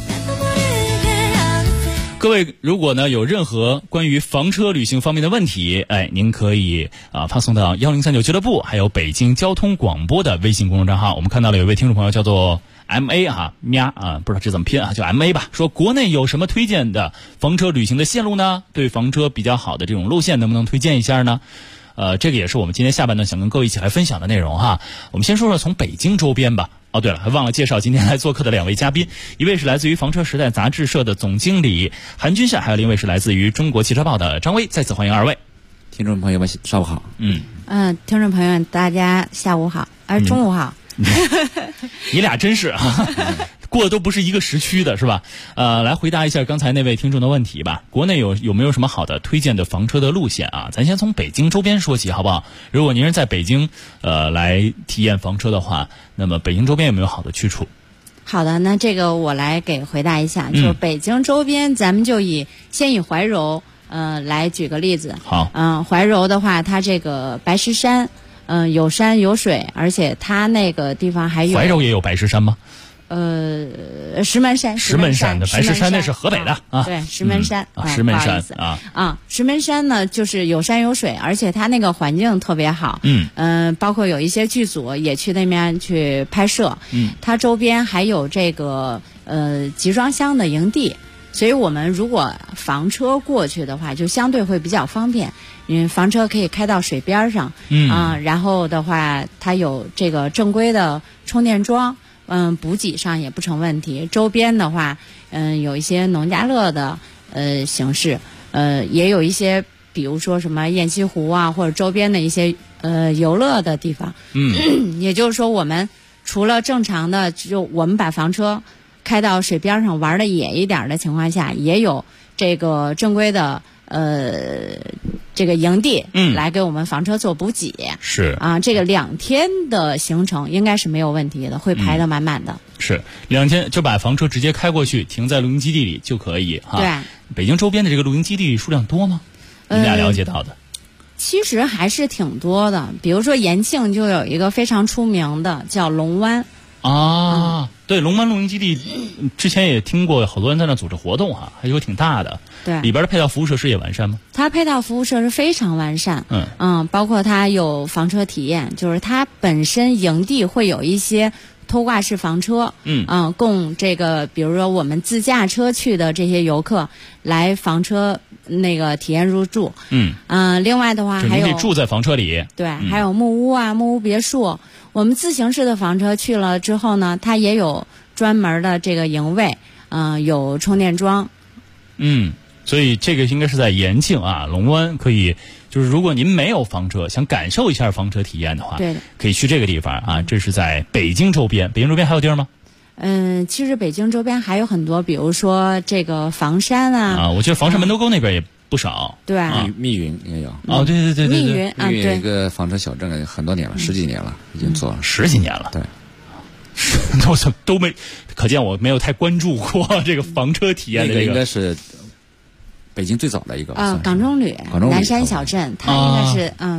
各位如果呢有任何关于房车旅行方面的问题，您可以发送到1039俱乐部还有北京交通广播的微信公众账号。我们看到了有一位听众朋友叫做MA 不知道这怎么拼啊，叫 MA 吧，说国内有什么推荐的房车旅行的线路呢？对房车比较好的这种路线能不能推荐一下呢？这个也是我们今天下半段想跟各位一起来分享的内容哈。我们先说说从北京周边吧。哦，对了，还忘了介绍今天来做客的2位嘉宾，一位是来自于房车时代杂志社的总经理韩军夏，还有另一位是来自于中国汽车报的张威。再次欢迎2位。 听众朋友们下午好。 听众朋友们大家下午好，中午好。 你俩真是啊，过的都不是一个时区的是吧？来回答一下刚才那位听众的问题吧。国内有没有什么好的推荐的房车的路线啊？咱先从北京周边说起好不好？如果您是在北京来体验房车的话，那么北京周边有没有好的去处？ 好的，那这个我来给回答一下。就是北京周边，咱们就先以怀柔来举个例子。 好。 怀柔的话，它这个白石山。有山有水，而且它那个地方还有。 怀柔也有白石山吗？ 石门山的白石山那是河北的啊。 对，石门山石门山石门山呢就是有山有水，而且它那个环境特别好。包括有一些剧组也去那边去拍摄。它周边还有这个集装箱的营地。所以我们如果房车过去的话，就相对会比较方便，因为房车可以开到水边上，然后的话它有这个正规的充电桩，补给上也不成问题。周边的话，有一些农家乐的形式，也有一些比如说什么雁栖湖啊，或者周边的一些游乐的地方。也就是说，我们除了正常的，就我们把房车开到水边上玩的野一点的情况下，也有这个正规的这个营地来给我们房车做补给。 是啊，这个2天的行程应该是没有问题的，会排得满满的。 是2天就把房车直接开过去，停在露营基地里就可以哈。 对。 北京周边的这个露营基地数量多吗？你们俩了解到的？ 其实还是挺多的，比如说延庆就有一个非常出名的叫龙湾。 对，龙湾露营基地之前也听过好多人在那组织活动哈，还有挺大的。 对， 里边的配套服务设施也完善吗？ 它配套服务设施非常完善。包括它有房车体验，就是它本身营地会有一些拖挂式房车，供这个比如说我们自驾车去的这些游客来房车那个体验入住。另外的话还有你可以住在房车里。 对，还有木屋啊、木屋别墅。我们自行式的房车去了之后呢，它也有专门的这个营位，有充电桩。 所以这个应该是在延庆啊，龙湾可以，就是如果您没有房车，想感受一下房车体验的话， 对的， 可以去这个地方啊。这是在北京周边，北京周边还有地儿吗？ 其实北京周边还有很多，比如说这个房山啊。 我觉得房山门头沟那边也不少。 对， 密云也有。 对。 密云有一个房车小镇，很多年了，10几年了，已经做了 10几年了。 对。 我都没，可见我没有太关注过这个房车体验的那个应该是北京最早的一个港中旅南山小镇，它应该是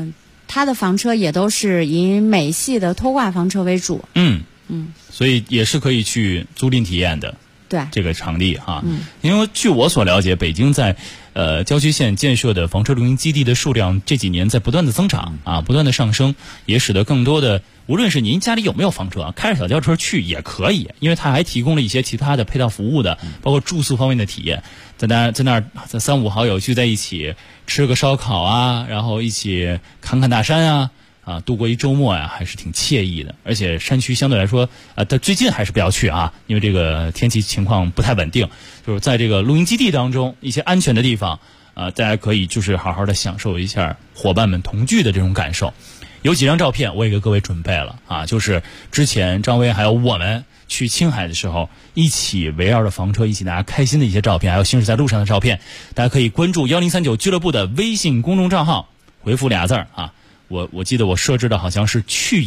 它的房车也都是以美系的拖挂房车为主。 所以也是可以去租赁体验的。 对这个场地哈，因为据我所了解，北京在郊区县建设的房车露营基地的数量这几年在不断的增长啊，不断的上升，也使得更多的无论是您家里有没有房车，开着小轿车去也可以，因为它还提供了一些其他的配套服务的，包括住宿方面的体验，在那儿3、5好友聚在一起吃个烧烤啊，然后一起侃侃大山啊，度过一周末呀，还是挺惬意的。而且山区相对来说，但最近还是不要去啊，因为这个天气情况不太稳定。就是在这个露营基地当中，一些安全的地方，大家可以就是好好的享受一下伙伴们同聚的这种感受。有几张照片我也给各位准备了啊，就是之前张威还有我们去青海的时候，一起围绕着房车一起大家开心的一些照片，还有行驶在路上的照片，大家可以关注1039俱乐部的微信公众账号，回复俩字啊。我记得我设置的好像是去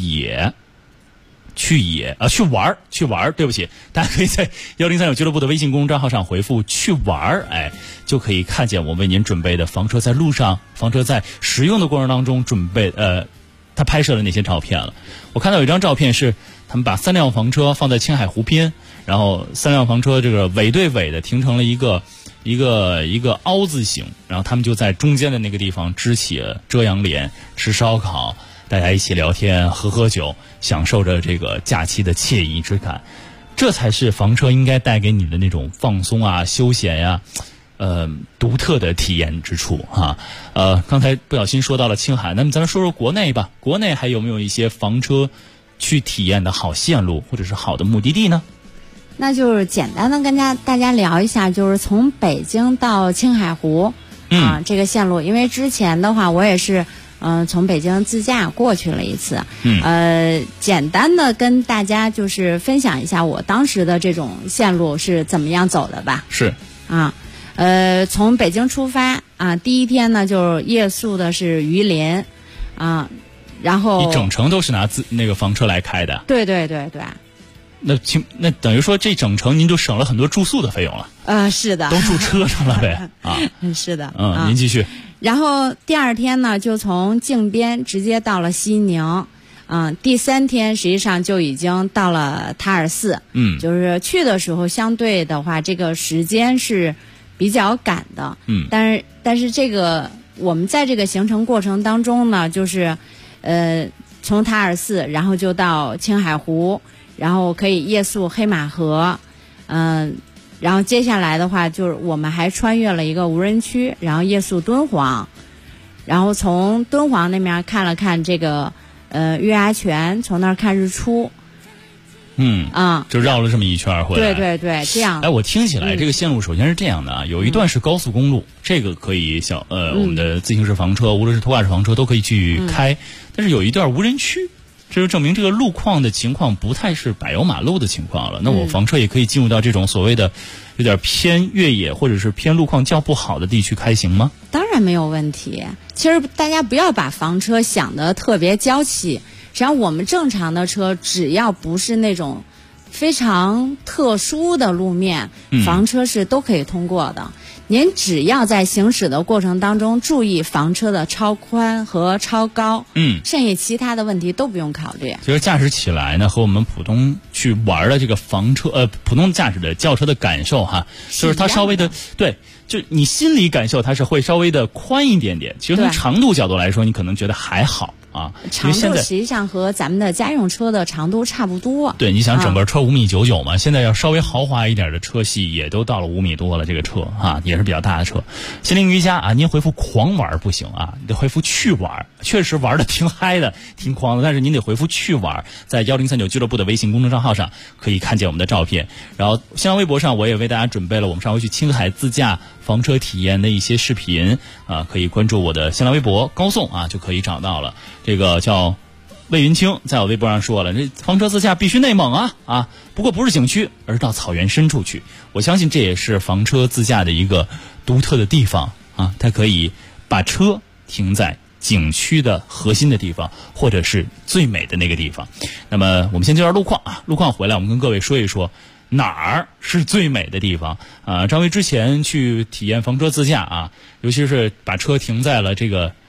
玩，对不起，大家可以在1039俱乐部的微信公众账号上回复去玩，就可以看见我为您准备的房车在路上，房车在使用的过程当中准备他拍摄的那些照片了。我看到有一张照片是他们把3辆房车放在青海湖边，然后3辆房车这个尾对尾的停成了一个凹字形，然后他们就在中间的那个地方支起了遮阳帘，吃烧烤，大家一起聊天喝酒，享受着这个假期的惬意之感。这才是房车应该带给你的那种放松啊、休闲呀、独特的体验之处哈。刚才不小心说到了青海，那么咱说说国内吧，国内还有没有一些房车去体验的好线路或者是好的目的地呢？ 那就是简单的跟大家聊一下，就是从北京到青海湖这个线路，因为之前的话我也是从北京自驾过去了一次，简单的跟大家就是分享一下我当时的这种线路是怎么样走的吧。 是从北京出发第一天呢就是夜宿的是榆林然后一整程都是拿那个房车来开的。 对。 那等于说这整程您就省了很多住宿的费用了。 是的， 都住车上了呗。 是的。 您继续。 然后第2天呢，就从靖边直接到了西宁。第3天实际上就已经到了塔尔寺。就是去的时候相对的话，这个时间是比较赶的。但是这个我们在这个行程过程当中呢，就是从塔尔寺，然后就到青海湖。然后可以夜宿黑马河，然后接下来的话就是我们还穿越了一个无人区，然后夜宿敦煌，然后从敦煌那边看了看这个月牙泉，从那儿看日出。 就绕了这么一圈回来。 对，这样。 我听起来这个线路首先是这样的有一段是高速公路，这个可以我们的自行车房车，无论是拖挂式房车都可以去开，但是有一段无人区。这就证明这个路况的情况不太是柏油马路的情况了。那我房车也可以进入到这种所谓的有点偏越野或者是偏路况较不好的地区开行吗？ 当然没有问题。其实大家不要把房车想得特别娇气，实际上我们正常的车只要不是那种非常特殊的路面，房车是都可以通过的。您只要在行驶的过程当中注意房车的超宽和超高，剩下其他的问题都不用考虑。 其实驾驶起来呢，和我们普通去玩的这个房车普通驾驶的轿车的感受就是它稍微的对，就你心理感受它是会稍微的宽一点点。其实从长度角度来说，你可能觉得还好长度实际上和咱们的家用车的长度差不多。 对，你想整个车5.99米嘛，现在要稍微豪华一点的车系也都到了5米多了，这个车也是比较大的车。心灵瑜伽您回复狂玩不行你得回复去玩，确实玩的挺嗨的，挺狂的，但是您得回复去玩。在1039俱乐部的微信公众账号上可以看见我们的照片，然后新浪微博上我也为大家准备了我们上回去青海自驾房车体验的一些视频可以关注我的新浪微博高颂就可以找到了。这个叫魏云清在我微博上说了，这房车自驾必须内蒙不过不是景区，而是到草原深处去。我相信这也是房车自驾的一个独特的地方它可以把车停在景区的核心的地方，或者是最美的那个地方。那么我们先介绍路况路况回来我们跟各位说一说哪儿是最美的地方张威之前去体验房车自驾尤其是把车停在了这个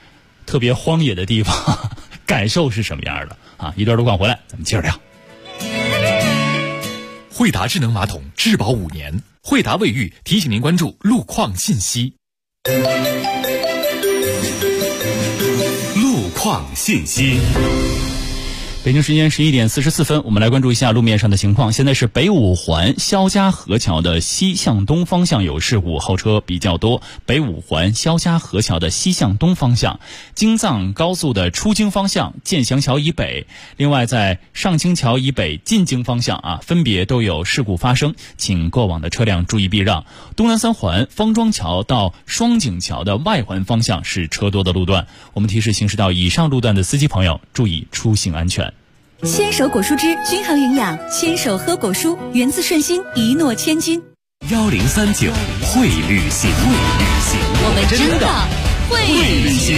特别荒野的地方，感受是什么样的啊？一段路况回来，咱们接着聊。 惠达智能马桶质保5年，惠达卫浴提醒您关注路况信息。 路况信息。 北京时间11点44分，我们来关注一下路面上的情况。现在是北五环肖家河桥的西向东方向有事故，后车比较多。北五环肖家河桥的西向东方向，京藏高速的出京方向建祥桥以北，另外在上清桥以北进京方向分别都有事故发生，请过往的车辆注意避让。东南三环方庄桥到双井桥的外环方向是车多的路段，我们提示行驶到以上路段的司机朋友注意出行安全。 牵手果蔬汁均衡营养，牵手喝果蔬，源自顺心，一诺千金。 1039会旅行， 我们真的会旅行。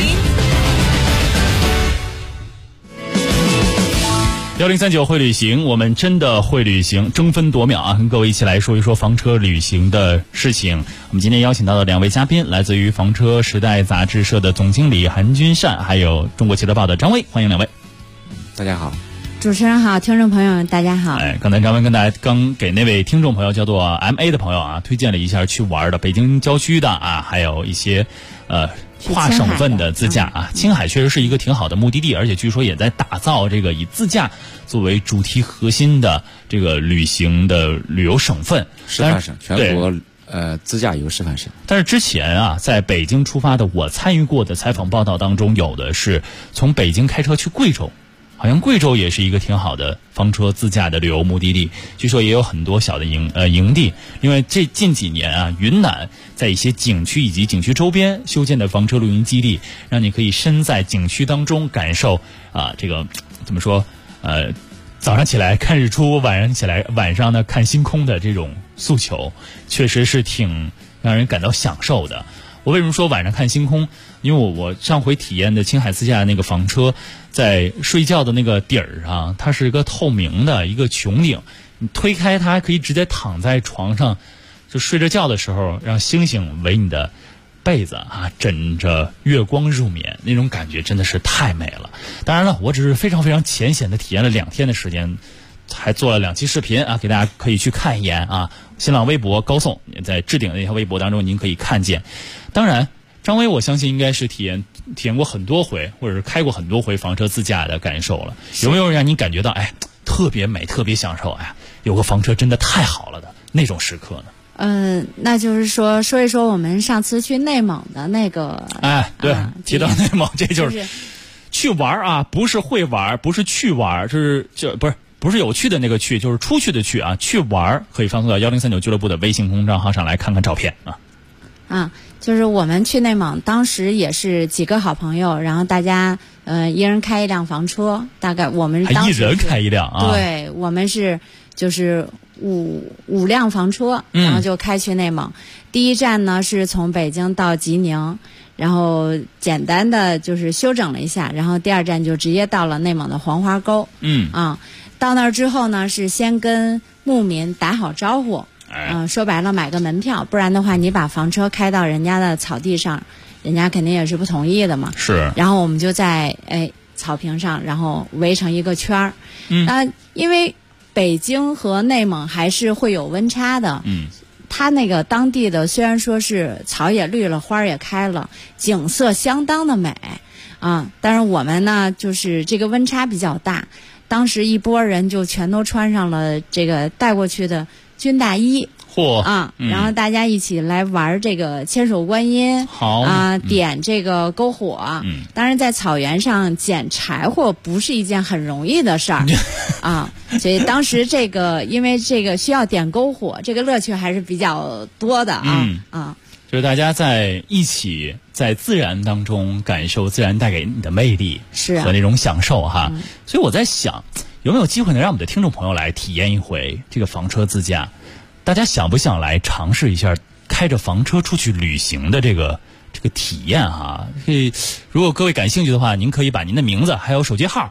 1039会旅行，我们真的会旅行，争分夺秒跟各位一起来说一说房车旅行的事情。我们今天邀请到的2位嘉宾，来自于房车时代杂志社的总经理韩君善，还有中国汽车报的张威，欢迎2位。 大家好。 主持人好，听众朋友们大家好。 刚才张威跟大家刚给那位听众朋友叫做 MA 的朋友推荐了一下去玩的北京郊区的还有一些跨省份的自驾青海确实是一个挺好的目的地，而且据说也在打造这个以自驾作为主题核心的这个旅行的旅游省份， 示范省，全国自驾游示范省。 但是之前在北京出发的我参与过的采访报道当中，有的是从北京开车去贵州。好像贵州也是一个挺好的房车自驾的旅游目的地，据说也有很多小的营地。因为这近几年云南在一些景区以及景区周边修建的房车露营基地，让你可以身在景区当中感受这个怎么说早上起来看日出，晚上呢看星空的这种诉求，确实是挺让人感到享受的。我为什么说晚上看星空？因为我上回体验的青海自驾那个房车，在睡觉的那个底儿上，它是一个透明的一个穹顶，你推开它可以直接躺在床上，就睡着觉的时候，让星星围你的被子枕着月光入眠，那种感觉真的是太美了。当然了，我只是非常非常浅显的体验了2天的时间，还做了2期视频给大家可以去看一眼新浪微博高颂在置顶的那条微博当中您可以看见。当然张威我相信应该是体验过很多回，或者是开过很多回房车自驾的感受了。有没有让你感觉到特别美特别享受有个房车真的太好了的那种时刻呢？ 那就是说一说我们上次去内蒙的那个对提到内蒙，这就是去玩不是会玩，不是去玩，不是有趣的那个去，就是出去的去去玩可以发送到1039俱乐部的微信公众账号上来看看照片就是我们去内蒙，当时也是几个好朋友，然后大家一人开一辆房车，大概我们当时一人开一辆对，我们是就是五辆房车，然后就开去内蒙。第一站呢是从北京到吉宁，然后简单的就是休整了一下，然后第2站就直接到了内蒙的黄花沟。到那儿之后呢，是先跟牧民打好招呼。说白了买个门票，不然的话你把房车开到人家的草地上，人家肯定也是不同意的嘛。 是。 然后我们就在草坪上，然后围成一个圈儿。因为北京和内蒙还是会有温差的。它那个当地的虽然说是草也绿了，花也开了，景色相当的美但是我们呢就是这个温差比较大，当时一拨人就全都穿上了这个带过去的军大衣，然后大家一起来玩这个千手观音，点这个篝火。当然在草原上捡柴火不是一件很容易的事儿所以当时这个因为这个需要点篝火，这个乐趣还是比较多的就是大家在一起在自然当中感受自然带给你的魅力和那种享受所以我在想有没有机会能让我们的听众朋友来体验一回这个房车自驾？大家想不想来尝试一下开着房车出去旅行的这个体验如果各位感兴趣的话，您可以把您的名字还有手机号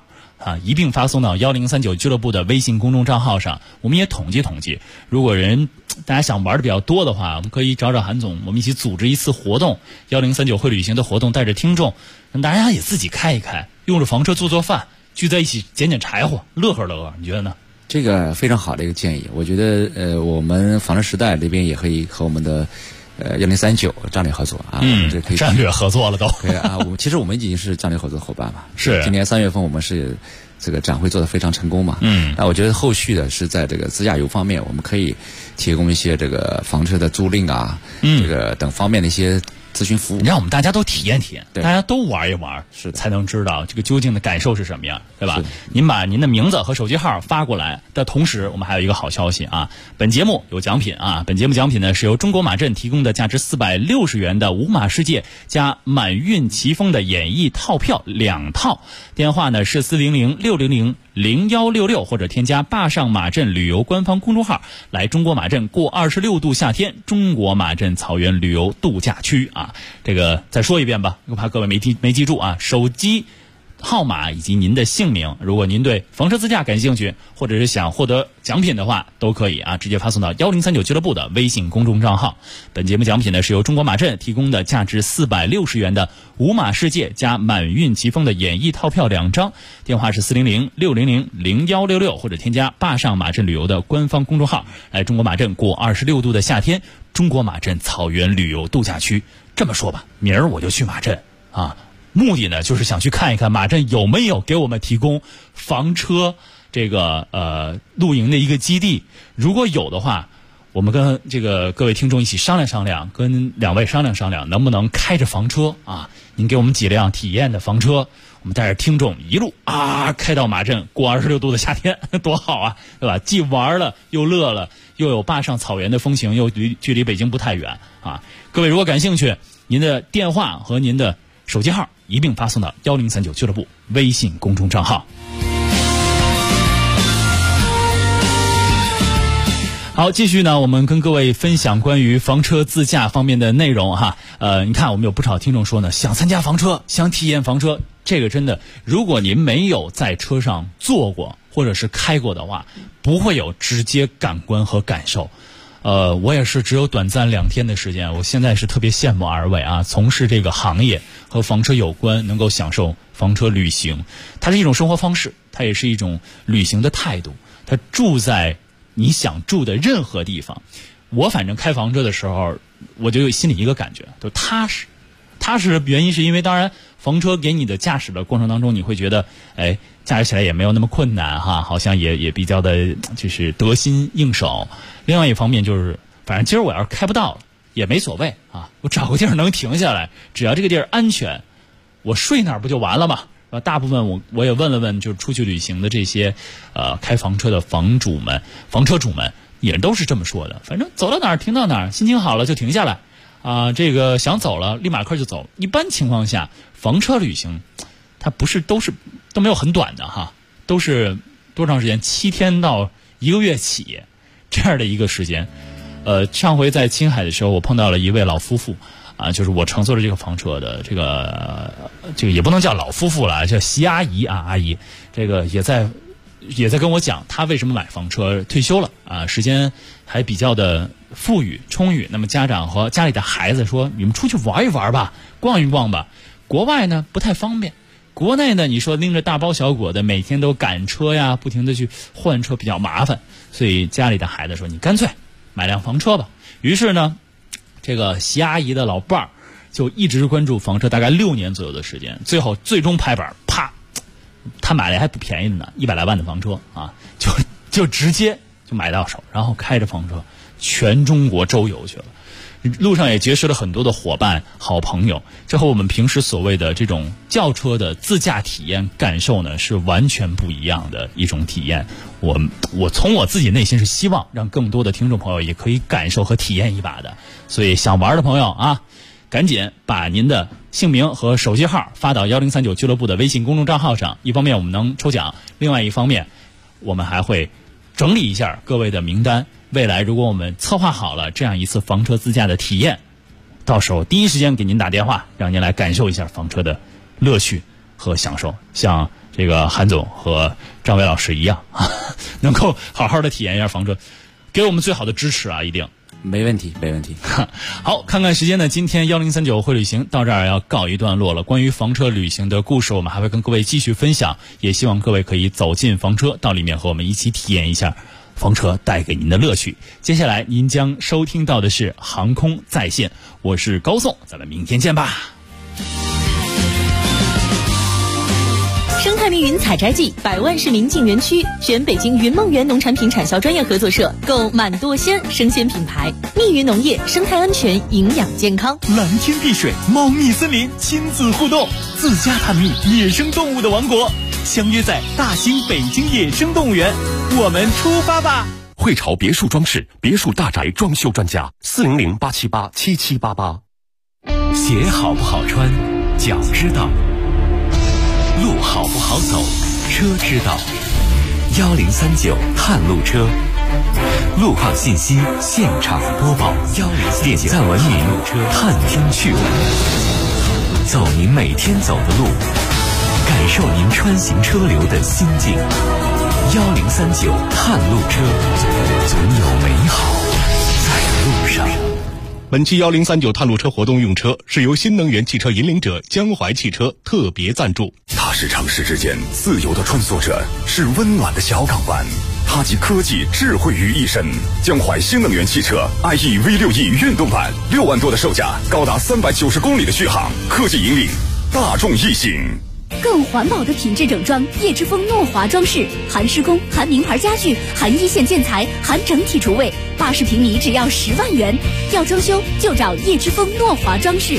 啊，一并发送到1039俱乐部的微信公众账号上。我们也统计统计，如果大家想玩的比较多的话，我们可以找韩总，我们一起组织一次活动，1039会旅行的活动，带着听众，让大家也自己开一开，用着房车做饭，聚在一起捡捡柴火，乐呵乐呵，你觉得呢？ 这个非常好的一个建议，我觉得我们房车时代这边也可以和我们的1039战略合作啊，这可以战略合作了都。 对啊，其实我们已经是战略合作伙伴嘛。 是。 今年3月份我们是这个展会做得非常成功嘛。那我觉得后续的是在这个自驾游方面，我们可以提供一些这个房车的租赁啊，这个等方面的一些咨询服务， 让我们大家都体验体验，大家都玩一玩，是才能知道这个究竟的感受是什么样，对吧？您把您的名字和手机号发过来的同时，我们还有一个好消息啊，本节目有奖品啊，本节目奖品呢是由中国马镇提供的价值460元的五马世界加满运奇峰的演艺套票2套，电话呢是400-600-0166，或者添加坝上马镇旅游官方公众号，来中国马镇过26度夏天，中国马镇草原旅游度假区啊。这个再说一遍吧，我怕各位没记住啊。手机号码以及您的姓名，如果您对房车自驾感兴趣，或者是想获得奖品的话，都可以啊，直接发送到1039俱乐部的微信公众账号。本节目奖品呢是由中国马镇提供的价值460元的五马世界加满运奇峰的演艺套票2张，电话是400-600-0166，或者添加坝上马镇旅游的官方公众号，来中国马镇过26度的夏天，中国马镇草原旅游度假区。这么说吧，明儿我就去马镇啊，目的呢就是想去看一看马镇有没有给我们提供房车这个露营的一个基地。如果有的话，我们跟这个各位听众一起商量商量，跟2位商量商量，能不能开着房车啊？您给我们几辆体验的房车，我们带着听众一路开到马镇过26度的夏天，多好啊，对吧？既玩了又乐了，又有坝上草原的风情，又距离北京不太远啊。各位如果感兴趣，您的电话和您的手机号一并发送到1039俱乐部微信公众账号。好，继续呢，我们跟各位分享关于房车自驾方面的内容哈。你看我们有不少听众说呢，想参加房车，想体验房车，这个真的，如果您没有在车上坐过或者是开过的话，不会有直接感官和感受。我也是只有短暂2天的时间，我现在是特别羡慕2位啊，从事这个行业和房车有关，能够享受房车旅行，它是一种生活方式，它也是一种旅行的态度，它住在你想住的任何地方。我反正开房车的时候，我就有心里一个感觉，就踏实。踏实的原因是因为，当然房车给你的驾驶的过程当中，你会觉得，驾驶起来也没有那么困难哈，好像也比较的就是得心应手。另外一方面就是，反正今儿我要是开不到了也没所谓啊，我找个地儿能停下来，只要这个地儿安全，我睡哪儿不就完了吗？大部分我也问了问，就是出去旅行的这些开房车的房车主们也都是这么说的。反正走到哪儿停到哪儿，心情好了就停下来啊，这个想走了立马就走。一般情况下，房车旅行它不是都没有很短的哈，都是多长时间？7天到1个月起这样的一个时间。上回在青海的时候，我碰到了一位老夫妇啊，就是我乘坐的这个房车的这个也不能叫老夫妇了，叫席阿姨啊，阿姨这个也在跟我讲她为什么买房车，退休了啊，时间还比较的富裕充裕。那么家长和家里的孩子说，你们出去玩一玩吧，逛一逛吧。国外呢不太方便，国内呢你说拎着大包小裹的，每天都赶车呀，不停的去换车比较麻烦，所以家里的孩子说，你干脆买辆房车吧。于是呢，这个席阿姨的老伴儿就一直关注房车，大概6年左右的时间，最终拍板，啪，他买的还不便宜的呢，100来万的房车啊，就直接就买到手，然后开着房车全中国周游去了。路上也结识了很多的伙伴好朋友，这和我们平时所谓的这种轿车的自驾体验感受呢是完全不一样的一种体验。我从我自己内心是希望让更多的听众朋友也可以感受和体验一把的，所以想玩的朋友啊，赶紧把您的姓名和手机号发到1039俱乐部的微信公众账号上，一方面我们能抽奖，另外一方面我们还会整理一下各位的名单。未来如果我们策划好了这样一次房车自驾的体验，到时候第一时间给您打电话，让您来感受一下房车的乐趣和享受。像这个韩总和张伟老师一样能够好好的体验一下房车，给我们最好的支持啊，一定。 没问题，没问题。 好，看看时间呢，今天1039会旅行到这儿要告一段落了。关于房车旅行的故事，我们还会跟各位继续分享，也希望各位可以走进房车，到里面和我们一起体验一下房车带给您的乐趣。接下来您将收听到的是航空在线，我是高颂，咱们明天见吧。 生态密云采摘季，100万市民进园区，选北京云梦园农产品产销专业合作社，购满舵鲜生鲜品牌。密云农业，生态安全，营养健康。 蓝天碧水，猫蜜森林，亲子互动，自家探秘野生动物的王国，相约在大兴北京野生动物园，我们出发吧！ 汇潮别墅装饰，别墅大宅装修专家，400-878-7788。 鞋好不好穿，脚知道；路好不好走，车知道。1039探路车，路况信息现场播报。点赞文明探听趣闻，走您每天走的路，感受您穿行车流的心境。1039探路车，总有美好在路上。 本期1039探路车活动用车是由新能源汽车引领者江淮汽车特别赞助。 它是城市之间自由的穿梭者，是温暖的小港湾，它集科技智慧于一身。江淮新能源汽车 IE V6E 运动版，6万多的售价，高达390公里的续航，科技引领大众一行。 更环保的品质整装，叶之峰诺华装饰，含施工，含名牌家具，含一线建材，含整体厨卫，80平米只要10万元。要装修就找叶之峰诺华装饰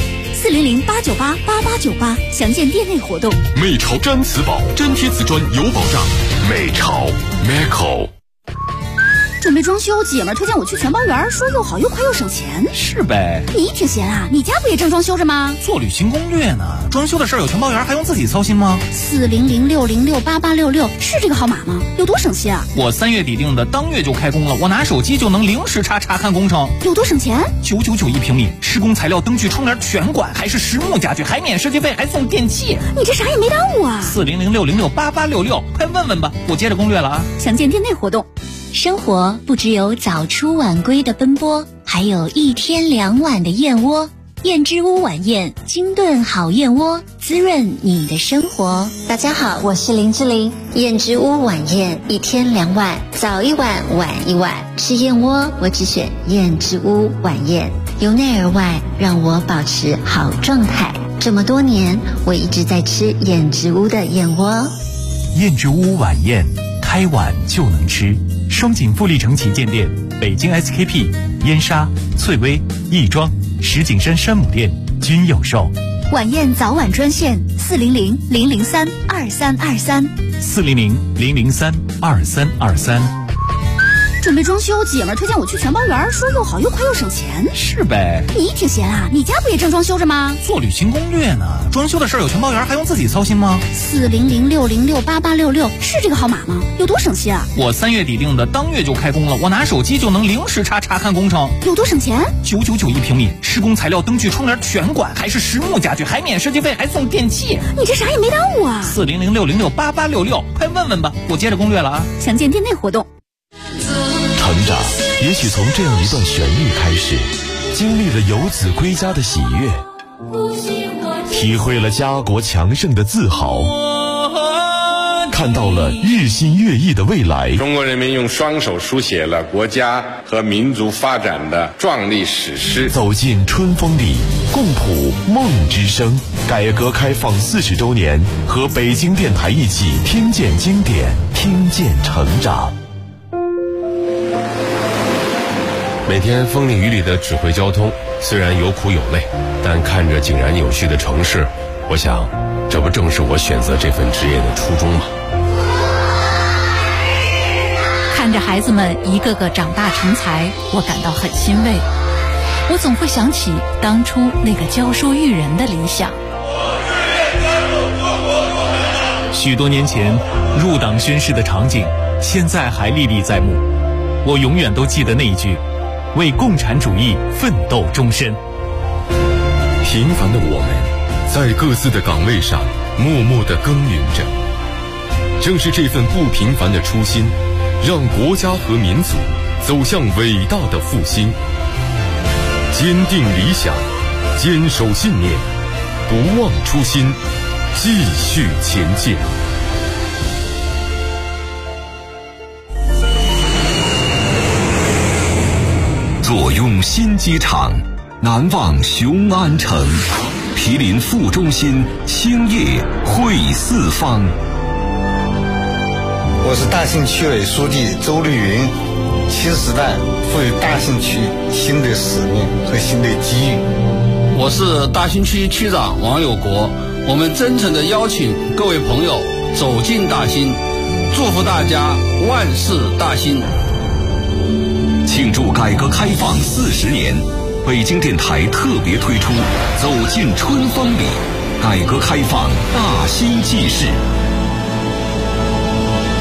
，400-898-8898，详见店内活动。 美潮毡瓷宝，粘贴瓷砖有保障。美潮 Meco。 准备装修，姐们儿推荐我去全包园，说又好又快又省钱。 是呗， 你挺闲啊，你家不也正装修着吗？ 做旅行攻略呢，装修的事儿有全包园，还用自己操心吗 ？400-606-8866是这个号码吗？有多省心啊？ 我3月底定的，当月就开工了，我拿手机就能0时查看工程。 有多省钱 ？999一平米，施工材料、灯具、窗帘全管，还是实木家具，还免设计费，还送电器。 你这啥也没耽误啊 ！400-606-8866，快问问吧，我接着攻略了啊！ 详见店内活动。 生活不只有早出晚归的奔波，还有1天2碗的燕窝。燕之屋晚宴，精炖好燕窝，滋润你的生活。大家好，我是林志玲。燕之屋晚宴，1天2碗，早1碗，晚1碗。吃燕窝，我只选燕之屋晚宴，由内而外让我保持好状态。这么多年，我一直在吃燕之屋的燕窝。 燕之屋晚宴，开碗就能吃。双井富力城旗舰店、北京 SKP、燕莎、翠微、亦庄、石景山山姆店均有售。 晚宴早晚专线400-003-2323。 400-003-2323。 准备装修，姐们儿推荐我去全包园，说又好又快又省钱。 是呗， 你挺闲啊，你家不也正装修着吗？ 做旅行攻略呢，装修的事儿有全包园，还用自己操心吗 ？400-606-8866是这个号码吗？有多省心啊？ 我3月底定的，当月就开工了，我拿手机就能0时查看工程。 有多省钱 ？999一平米，施工材料、灯具、窗帘全管，还是实木家具，还免设计费，还送电器。 你这啥也没耽误啊 ！400-606-8866，快问问吧，我接着攻略了啊！ 详见店内活动。 成长也许从这样一段旋律开始，经历了游子归家的喜悦，体会了家国强盛的自豪，看到了日新月异的未来。 中国人民用双手书写了国家和民族发展的壮丽史诗。 走进春风里，共谱梦之声。改革开放40周年，和北京电台一起听见经典，听见成长。 每天风里雨里的指挥交通，虽然有苦有累，但看着井然有序的城市，我想，这不正是我选择这份职业的初衷吗？ 看着孩子们一个个长大成才，我感到很欣慰。我总会想起当初那个教书育人的理想。 许多年前入党宣誓的场景，现在还历历在目。我永远都记得那一句：为共产主义奋斗终身。 平凡的我们，在各自的岗位上默默地耕耘着， 正是这份不平凡的初心，让国家和民族走向伟大的复兴。坚定理想，坚守信念，不忘初心，继续前进。 坐拥新机场，难忘雄安城，毗邻副中心，兴业汇四方。 我是大兴区委书记周绿云，新时代赋予大兴区新的使命和新的机遇。 我是大兴区区长王有国，我们真诚地邀请各位朋友走进大兴，祝福大家万事大兴。 庆祝改革开放40年，北京电台特别推出《走进春风里》，改革开放大兴纪事。